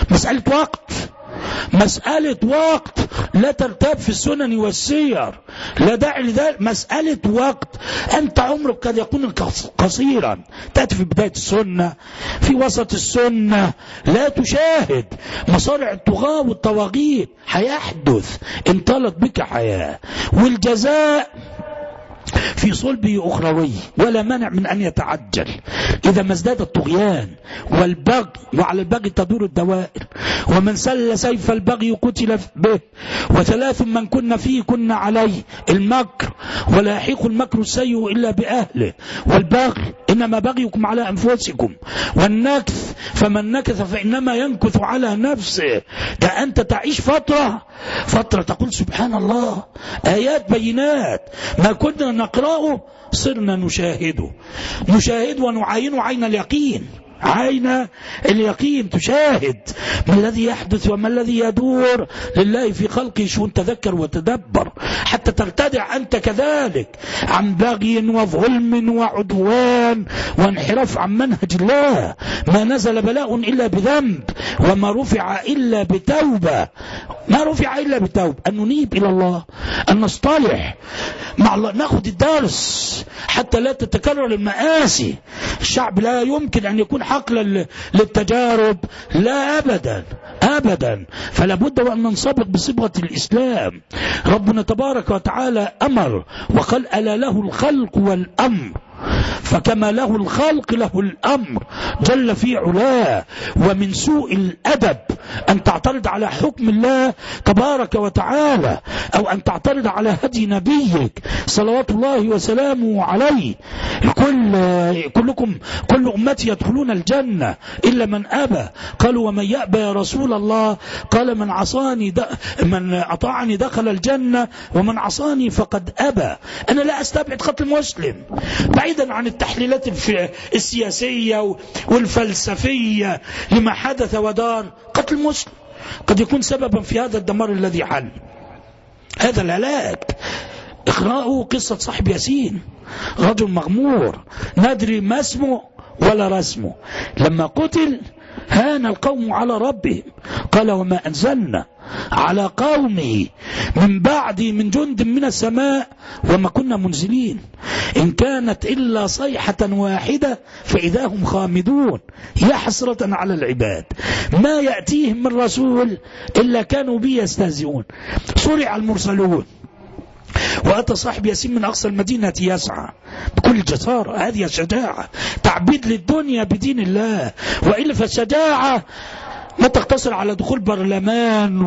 مسألة وقت، لا ترتاب في السنن والسير، لا داعي لذلك. مسألة وقت. أنت عمرك قد يكون قصيرا، تأتي في بداية السنة، في وسط السنة، لا تشاهد مصارع الطغاة والطواغيت. هيحدث إن طالت بك حياة، والجزاء في صلبه أخروي، ولا مانع من أن يتعجل إذا ما ازداد الطغيان والبغي، وعلى البغي تدور الدوائر. ومن سل سيف البغي قتل به، وثلاث من كن فيه كن عليه: المكر، ولا يحيق المكر السيء إلا بأهله، والبغي إنما بغيكم على أنفسكم، والنكث فمن نكث فإنما ينكث على نفسه. ده أنت تعيش فترة تقول سبحان الله، آيات بينات ما كنا نقرأه صرنا نشاهد ونعاين عين اليقين. عين اليقين تشاهد ما الذي يحدث وما الذي يدور. لله في خلقه شؤون. تذكر وتدبر حتى ترتدع أنت كذلك عن بغي وظلم وعدوان وانحراف عن منهج الله. ما نزل بلاء إلا بذنب، وما رفع إلا بتوبة. أن ننيب إلى الله، أن نصطلح مع الله، نأخذ الدرس حتى لا تتكرر المآسي. الشعب لا يمكن أن يكون حقلا للتجارب، لا أبدا. فلا بد وأن ننصبغ بصبغة الإسلام. ربنا تبارك وتعالى أمر وقال: ألا له الخلق والأمر، فكما له الخلق له الأمر جل في علاه. ومن سوء الأدب أن تعترض على حكم الله تبارك وتعالى، أو أن تعترض على هدي نبيك صلوات الله وسلامه عليه. كل أمتي يدخلون الجنة إلا من أبى. قالوا: ومن يأبى يا رسول الله؟ قال: من أطاعني دخل الجنة ومن عصاني فقد أبى. أنا لا أستبعد قتل مسلم، بعيدا عن التحليلات السياسية والفلسفية لما حدث ودار. قتل مسلم قد يكون سببا في هذا الدمار الذي حل، هذا الهلاك. اقرأوا قصة صاحب ياسين، رجل مغمور ندري ما اسمه ولا رسمه، لما قتل هان القوم على ربهم، قال وما أنزلنا على قومه من بعد من جند من السماء وما كنا منزلين إن كانت إلا صيحة واحدة فإذا هم خامدون يا حسرة على العباد ما يأتيهم من رسول إلا كانوا به يستهزئون. صرع المرسلون وأتى صاحب ياسين من أقصى المدينة يسعى بكل جسارة. هذه الشجاعة، تعبيد للدنيا بدين الله. وإلا فالشجاعة ما تقتصر على دخول برلمان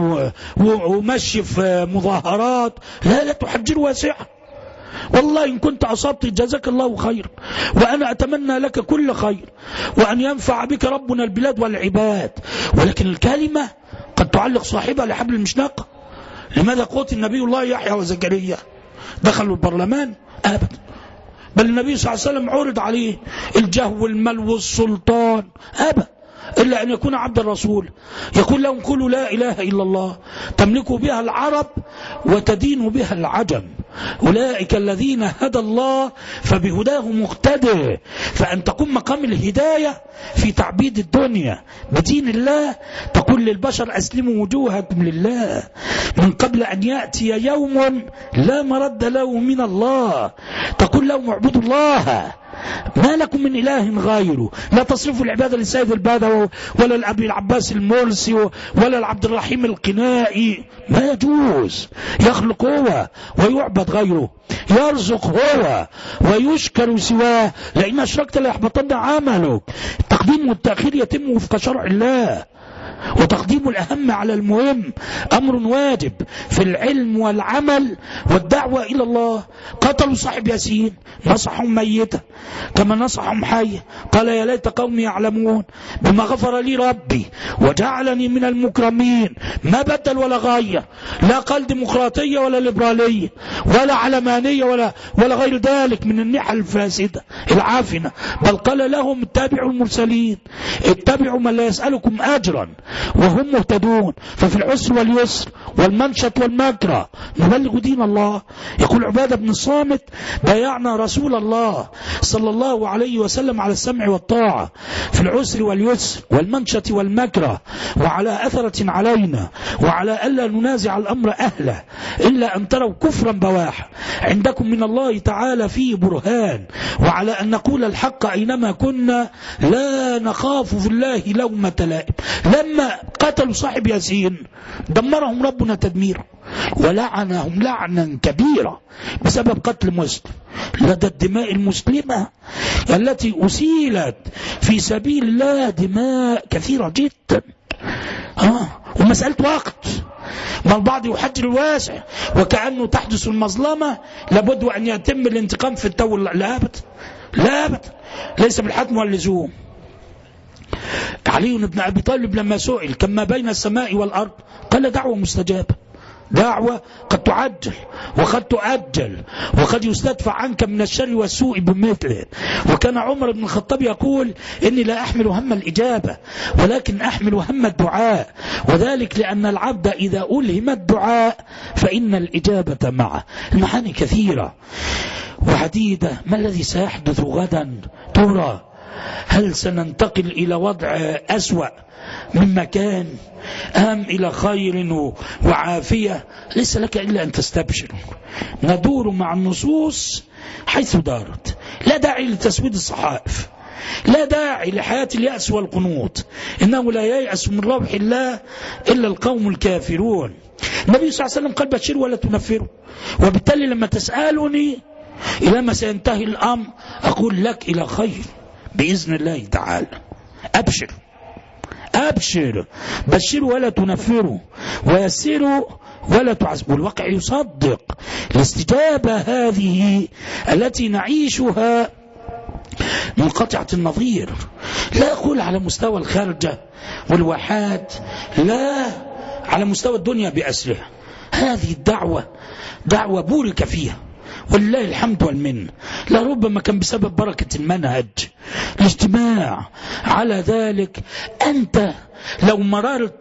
ومشي في مظاهرات، لا تحجر واسعة. والله إن كنت أصبت جزاك الله خير، وأنا أتمنى لك كل خير، وأن ينفع بك ربنا البلاد والعباد، ولكن الكلمة قد تعلق صاحبها لحبل المشنقة. لماذا قتل نبي الله يحيى وزكريا؟ دخلوا البرلمان؟ أبدا، بل النبي صلى الله عليه وسلم عرض عليه الجاه والمال والسلطان، أبا إلا أن يكون عبد الرسول. يقول لهم قولوا لا إله إلا الله تملكوا بها العرب وتدين بها العجم، أولئك الذين هدى الله فبهداه مقتدى. فأن تقوم مقام الهداية في تعبيد الدنيا بدين الله، تقول للبشر أسلموا وجوهكم لله من قبل أن يأتي يوم لا مرد له من الله، تقول لهم اعبدوا الله ما لكم من إله غيره، لا تصرفوا العبادة للسيد البدوي ولا الأبي العباس المرسي ولا العبد الرحيم القنائي، ما يجوز. يخلق هو ويعبد غيره، يرزق هو ويشكر سواه، لأن أشركت ليحبطن عملك. التقديم والتأخير يتم وفق شرع الله، وتقديم الأهم على المهم أمر واجب في العلم والعمل والدعوة إلى الله. قتلوا صاحب ياسين، نصحهم ميتا كما نصحهم حي، قال يا ليت قومي يعلمون بما غفر لي ربي وجعلني من المكرمين. ما بدل ولا غير، لا قال ديمقراطية ولا ليبرالية ولا علمانية ولا غير ذلك من النحل الفاسدة العافنة، بل قال لهم اتبعوا المرسلين، اتبعوا من لا يسألكم أجرا وهم مهتدون. ففي العسر واليسر والمنشط والمكره نبلغ دين الله. يقول عبادة بن الصامت بايعنا رسول الله صلى الله عليه وسلم على السمع والطاعة في العسر واليسر والمنشط والمكره، وعلى أثرة علينا، وعلى ألا ننازع الأمر أهله إلا أن تروا كفرا بواحا عندكم من الله تعالى فيه برهان، وعلى أن نقول الحق أينما كنا لا نخاف في الله لومة لائم. لما قتلوا صاحب ياسين دمرهم ربنا تدميرا ولعنهم لعنا كبيرا بسبب قتل مسلم. لدى الدماء المسلمة التي أسيلت في سبيل الله دماء كثيرة جدا، ومسألة وقت. ما البعض يحجر الواسع وكأنه تحدث المظلمة لابد أن يتم الانتقام في التو. لا أبدا، ليس بالحتم واللزوم. علي بن أبي طالب لما سئل كما بين السماء والأرض قال دعوة مستجابة، دعوة قد تعجل وقد تؤجل وقد يستدفع عنك من الشر والسوء بمثله. وكان عمر بن الخطاب يقول إني لا أحمل هم الإجابة ولكن أحمل هم الدعاء، وذلك لأن العبد إذا ألهم الدعاء فإن الإجابة معه. المعاني كثيرة وعديدة. ما الذي سيحدث غدا؟ ترى هل سننتقل إلى وضع أسوأ مما كان أم إلى خير وعافية؟ ليس لك إلا أن تستبشر. ندور مع النصوص حيث دارت، لا داعي لتسويد الصحائف، لا داعي لحياة اليأس والقنوط. إنه لا ييأس من روح الله إلا القوم الكافرون. النبي صلى الله عليه وسلم قال بشر ولا تنفروا، وبالتالي لما تسألني إلى ما سينتهي الأمر أقول لك إلى خير بإذن الله تعالى. أبشر، بشروا ولا تنفروا، ويسروا ولا تعذبوا. الواقع يصدق الاستجابة هذه التي نعيشها منقطعة النظير. لا أقول على مستوى الخارجة والواحات، لا على مستوى الدنيا بأسرها. هذه الدعوة دعوة بورك فيها ولله الحمد والمنه. لربما كان بسبب بركة المنهج الاجتماع على ذلك. أنت لو مررت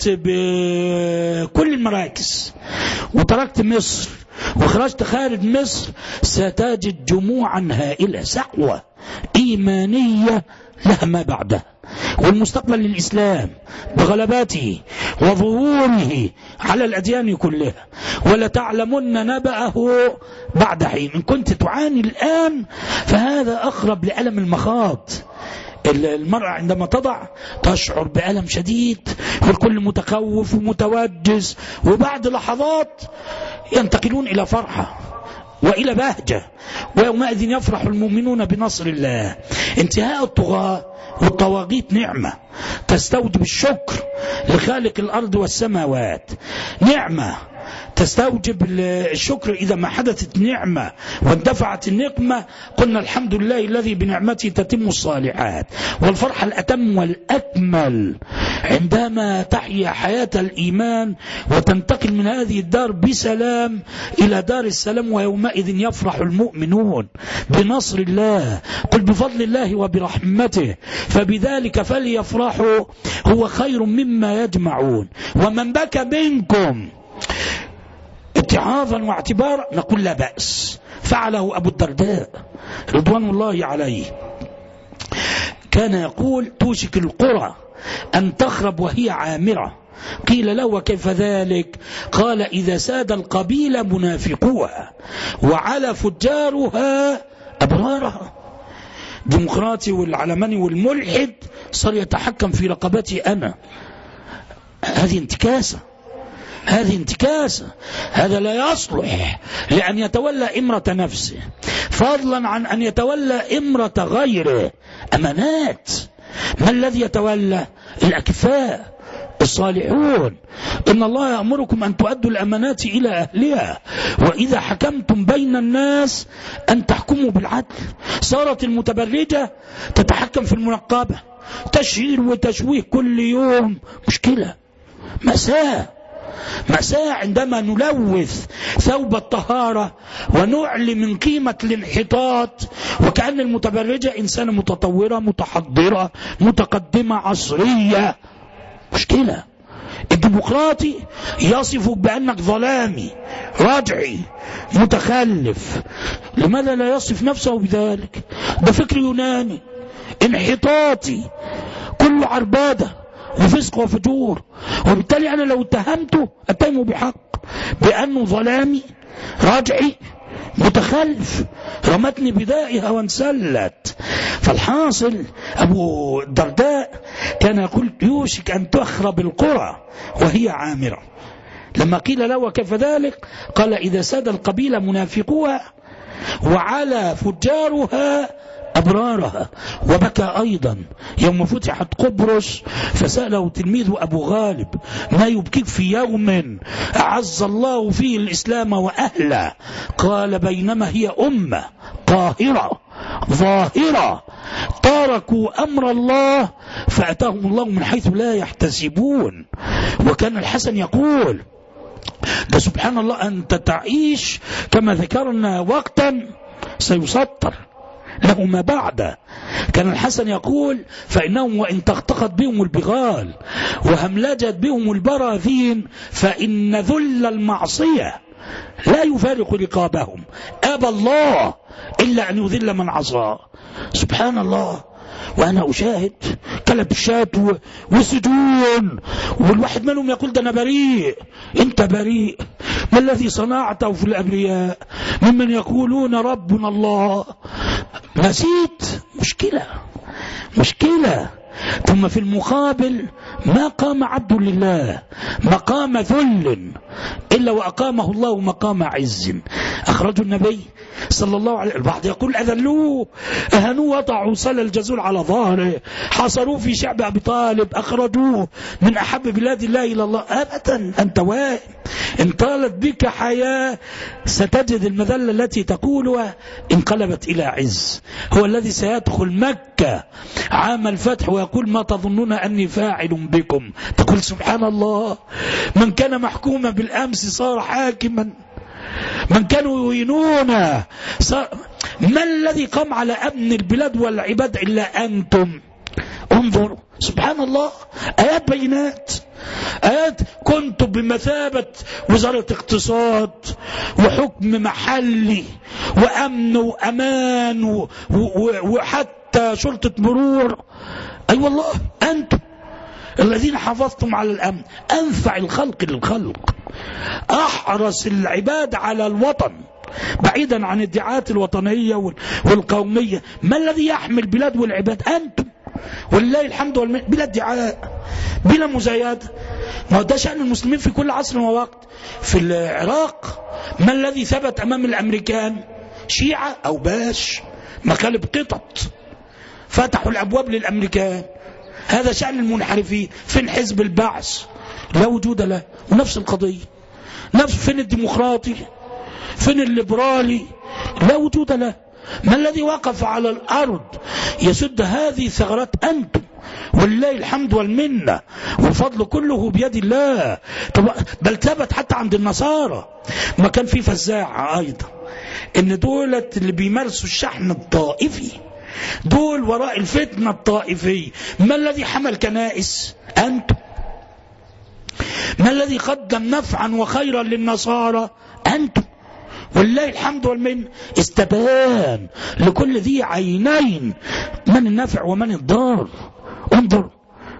بكل المراكز وتركت مصر وخرجت خارج مصر ستجد جموعا هائلة، سحوة إيمانية لها ما بعدها، والمستقبل للإسلام بغلباته وظهوره على الأديان كلها، ولتعلمن نبأه بعد حين. إن كنت تعاني الآن فهذا أقرب لألم المخاض. المرأة عندما تضع تشعر بألم شديد والكل متخوف ومتوجس، وبعد لحظات ينتقلون إلى فرحة وإلى بهجة، ويومئذ يفرح المؤمنون بنصر الله. انتهاء الطغاة والطواغيت نعمة تستوجب الشكر لخالق الأرض والسماوات، نعمة تستوجب الشكر إذا ما حدثت نعمة واندفعت النقمة قلنا الحمد لله الذي بنعمته تتم الصالحات. والفرحة الأتم والأكمل عندما تحيا حياة الإيمان وتنتقل من هذه الدار بسلام إلى دار السلام، ويومئذ يفرح المؤمنون بنصر الله. قل بفضل الله وبرحمته فبذلك فليفرحوا هو خير مما يجمعون. ومن بكى منكم اتعاظا واعتبارا نقول لا بأس، فعله أبو الدرداء رضوان الله عليه، كان يقول توشك القرى أن تخرب وهي عامرة. قيل له وكيف ذلك؟ قال إذا ساد القبيلة منافقوها وعلى فجارها أبرارها. ديمقراطي والعلماني والملحد صار يتحكم في رقبتي أنا. هذه انتكاسة، هذه انتكاسة. هذا لا يصلح لأن يتولى إمرة نفسه، فضلا عن أن يتولى إمرة غيره. أمانات، ما الذي يتولى؟ الأكفاء الصالحون. إن الله يأمركم أن تؤدوا الأمانات إلى أهلها وإذا حكمتم بين الناس أن تحكموا بالعدل. صارت المتبرجة تتحكم في المنقبة، تشهير وتشويه كل يوم، مشكلة، مأساة عندما نلوث ثوب الطهارة ونعلي من قيمة الانحطاط، وكأن المتبرجة إنسانة متطورة متحضرة متقدمة عصرية. مشكلة. الديمقراطي يصفك بأنك ظلامي رجعي متخلف. لماذا لا يصف نفسه بذلك؟ ده فكر يوناني انحطاطي كله عربادة وفسق وفجور. وبالتالي أنا لو اتهمته أتهمه بحق بأنه ظلامي رجعي متخلف، رمتني بدائها وانسلت. فالحاصل أبو الدرداء كان يقول يوشك أن تخرب القرى وهي عامرة. لما قيل له وكيف ذلك؟ قال إذا ساد القبيلة منافقوها وعلى فجارها أبرارها. وبكى أيضا يوم فتحت قبرص فسأله تلميذ أبو غالب ما يبكيك في يوم أعز الله فيه الإسلام وأهله؟ قال بينما هي أمة قاهرة ظاهرة تركوا أمر الله فأتاهم الله من حيث لا يحتسبون. وكان الحسن يقول ده سبحان الله أنت تعيش كما ذكرنا وقتا سيسطر له ما بعد. كان الحسن يقول فإنهم وإن تغتقت بهم البغال وهملجت بهم البراذين فإن ذل المعصية لا يفارق رقابهم، أبى الله إلا أن يذل من عصاه. سبحان الله. وأنا أشاهد كلب الشات وسجون، والواحد منهم يقول ده أنا بريء. أنت بريء. ما الذي صنعته في الأبرياء ممن يقولون ربنا الله؟ نسيت. مشكلة. ثم في المقابل ما قام عبد لله مقام ذل إلا وأقامه الله مقام عز. أخرجوا النبي صلى الله عليه وسلم. البعض يقول أذلوه أهنوه وضعوا صلى الجزور على ظهره حصروه في شعب أبي طالب أخرجوه من أحب بلاد الله إلى الله. أبدا أنت واهم. إن طالت بك حياة ستجد المذلة التي تقولها انقلبت إلى عز. هو الذي سيدخل مكة عام الفتح ويقول ما تظنون أني فاعل بكم؟ تقول سبحان الله. من كان محكوما بالأمس صار حاكما من كانوا يهينون. ما الذي قام على أمن البلاد والعباد إلا أنتم؟ انظر سبحان الله، آيات بينات، آيات. كنتم بمثابة وزارة اقتصاد وحكم محلي وأمن وأمان وحتى شرطة مرور. أي والله أنتم الذين حافظتم على الأمن، أنفع الخلق للخلق، أحرص العباد على الوطن بعيدا عن ادعاءات الوطنية والقومية. ما الذي يحمي البلاد والعباد؟ أنتم، ولله الحمد والمنة، بلا ادعاء بلا مزايدة. ما ده شأن المسلمين في كل عصر ووقت. في العراق ما الذي ثبت أمام الأمريكان؟ شيعة أو باش، مقالب قطط فتحوا الأبواب للأمريكان. هذا شأن المنحرفين. فين حزب البعث؟ لا وجود له. ونفس القضية، فين الديمقراطي؟ فين الليبرالي؟ لا وجود له. ما الذي وقف على الأرض يسد هذه الثغرات؟ أنتم، ولله الحمد والمنة، والفضل كله بيد الله. بل ثبت حتى عند النصارى، ما كان في فزاعة أيضا، إن دولة اللي بيمارسوا الشحن الطائفي دول وراء الفتنة الطائفية. ما الذي حمل كنائس؟ أنتم. ما الذي قدم نفعا وخيرا للنصارى؟ أنتم، والله الحمد والمن. استبان لكل ذي عينين من النفع ومن الضار. انظر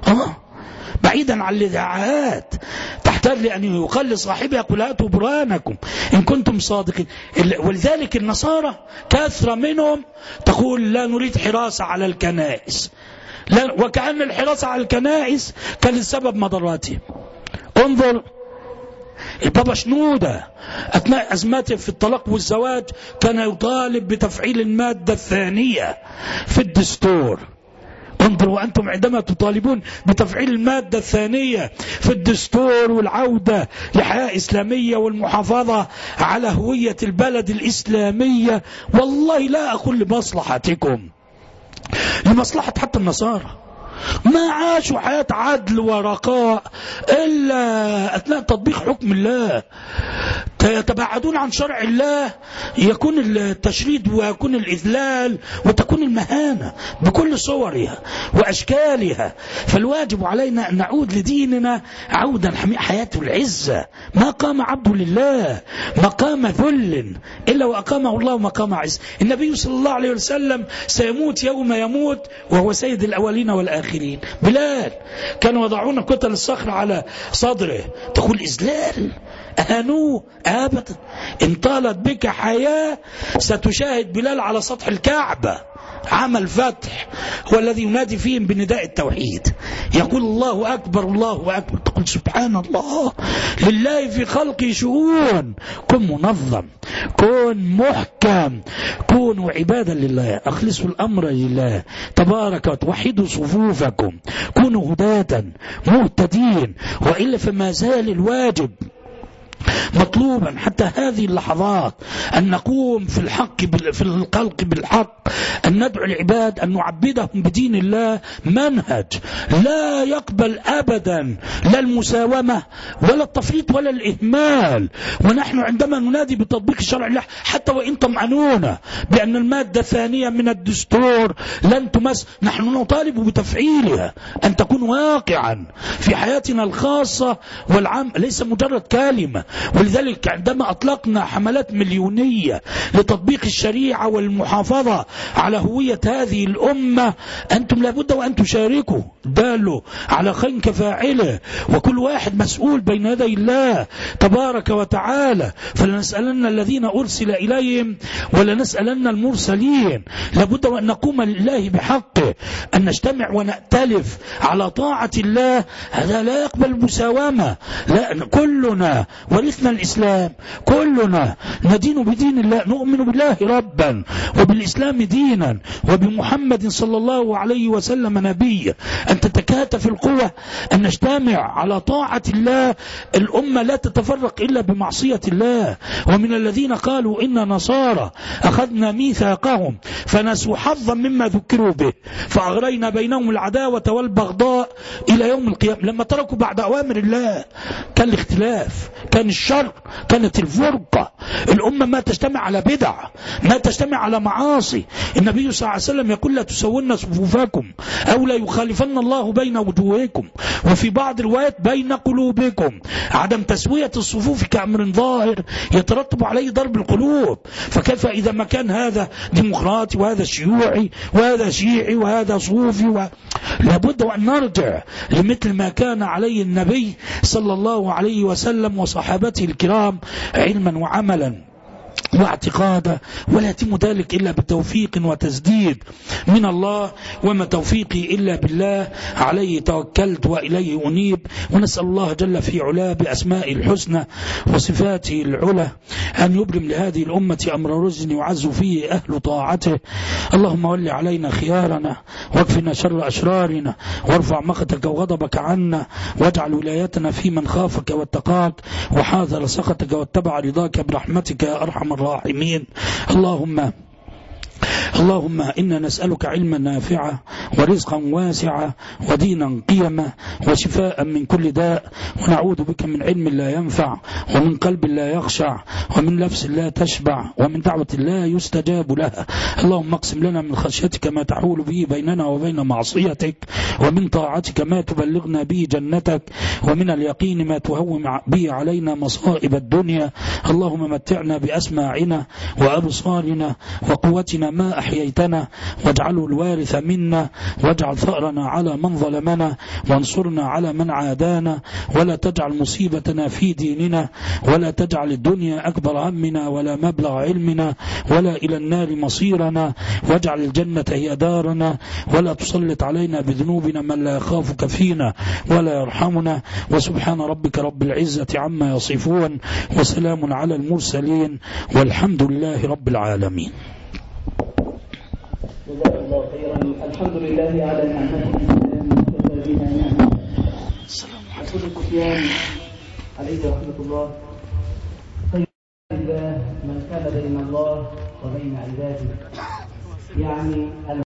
بعيدا عن الادعاءات تحتاج لأن يقال لصاحبها قل هاتوا برهانكم إن كنتم صادقين. ولذلك النصارى كثرة منهم تقول لا نريد حراسة على الكنائس، وكأن الحراسة على الكنائس كان السبب مضراتهم. انظر البابا شنودة أثناء أزماته في الطلاق والزواج كان يطالب بتفعيل المادة الثانية في الدستور. انظروا وأنتم عندما تطالبون بتفعيل المادة الثانية في الدستور والعودة لحياة إسلامية والمحافظة على هوية البلد الإسلامية، والله لا أقول لمصلحتكم، لمصلحة حتى النصارى. ما عاشوا حياة عدل ورقاء إلا أثناء تطبيق حكم الله. يتباعدون عن شرع الله، يكون التشريد ويكون الإذلال وتكون المهانة بكل صورها وأشكالها. فالواجب علينا أن نعود لديننا عودا حياة العزة. ما قام عبد لله مقام ذل إلا وأقامه الله مقام عز. النبي صلى الله عليه وسلم سيموت يوم يموت وهو سيد الأولين والآخرين. بلال كانوا يضعون كتل الصخر على صدره، تقول إذلال، أهانوه أبدا. إن طالت بك حياة ستشاهد بلال على سطح الكعبة عام الفتح، هو الذي ينادي فيهم بنداء التوحيد، يقول الله أكبر الله أكبر، تقول سبحان الله، لله في خلقه شؤون. كن منظم، كن محكم، كونوا عبادا لله، أخلصوا الأمر لله تبارك وتوحدوا صفوفكم، كونوا هداة مهتدين، وإلا فما زال الواجب مطلوبا حتى هذه اللحظات أن نقوم في الحق في الخلق بالحق، أن ندعو العباد أن نعبدهم بدين الله منهج لا يقبل أبدا لا المساومة ولا التفريط ولا الإهمال. ونحن عندما ننادي بتطبيق شرع الله حتى وإن طمأنونا بأن المادة الثانية من الدستور لن تمس، نحن نطالب بتفعيلها، أن تكون واقعا في حياتنا الخاصة والعام، ليس مجرد كلمة. ولذلك عندما أطلقنا حملات مليونية لتطبيق الشريعة والمحافظة على هوية هذه الأمة، أنتم لابد وأن تشاركوا، دالوا على خير كفاعله، وكل واحد مسؤول بين يدي الله تبارك وتعالى. فلنسألن الذين أرسل إليهم ولنسألن المرسلين. لابد وأن نقوم لله بحقه، أن نجتمع ونأتلف على طاعة الله. هذا لا يقبل مساومة، لا، كلنا ورثنا الإسلام، كلنا ندين بدين الله، نؤمن بالله ربا وبالإسلام دينا وبمحمد صلى الله عليه وسلم نبيا. أن تتكاتف القوة، أن نجتمع على طاعة الله. الأمة لا تتفرق إلا بمعصية الله. ومن الذين قالوا إن نصارى أخذنا ميثاقهم فنسوا حظا مما ذكروا به فأغرينا بينهم العداوة والبغضاء إلى يوم القيامة. لما تركوا بعد أوامر الله كان الاختلاف، كان كان الشر، كانت الفرقة. الأمة ما تجتمع على بدع، ما تجتمع على معاصي. النبي صلى الله عليه وسلم يقول لا تسون صفوفكم أو لا يخالفن الله بين وجوهكم، وفي بعض الروايات بين قلوبكم. عدم تسوية الصفوف كأمر ظاهر يترتب عليه ضرب القلوب، فكيف إذا ما كان هذا ديمقراطي وهذا شيوعي وهذا شيعي وهذا صوفي لابد أن نرجع لمثل ما كان عليه النبي صلى الله عليه وسلم وصحابته الكرام علما وعملا واعتقادا، ولا يتم ذلك إلا بتوفيق وتسديد من الله، وما توفيقي إلا بالله، عليه توكلت وإليه أنيب. ونسأل الله جل في علاه بأسماء الحسنى وصفاته العلى أن يبرم لهذه الأمة أمر رشد يعز فيه أهل طاعته. اللهم ول علينا خيارنا واكفنا شر أشرارنا، وارفع مقتك وغضبك عنا، واجعل ولايتنا في من خافك واتقاك وحاذر سخطك واتبع رضاك برحمتك يا أرحم الراحمين. اللهم إنا نسألك علما نافعا ورزقا واسعا ودينا قيما وشفاء من كل داء، ونعوذ بك من علم لا ينفع ومن قلب لا يخشع ومن نفس لا تشبع ومن دعوة لا يستجاب لها. اللهم اقسم لنا من خشيتك ما تحول به بيننا وبين معصيتك، ومن طاعتك ما تبلغنا به جنتك، ومن اليقين ما تهون به علينا مصائب الدنيا. اللهم متعنا بأسماعنا وأبصارنا وقوتنا ما أحييتنا، واجعله الوارث منا، واجعل ثأرنا على من ظلمنا، وانصرنا على من عادانا، ولا تجعل مصيبتنا في ديننا، ولا تجعل الدنيا أكبر همنا ولا مبلغ علمنا ولا إلى النار مصيرنا، واجعل الجنة هي دارنا، ولا تسلط علينا بذنوبنا من لا يخافك فينا ولا يرحمنا. وسبحان ربك رب العزة عما يصفون، وسلام على المرسلين، والحمد لله رب العالمين. جزاك الله خيرا. الحمد لله على نعمته المتتابعة نعمه. يقول سفيان عليه رحمة الله: خير الله من كان بين الله وبين عباده، يعني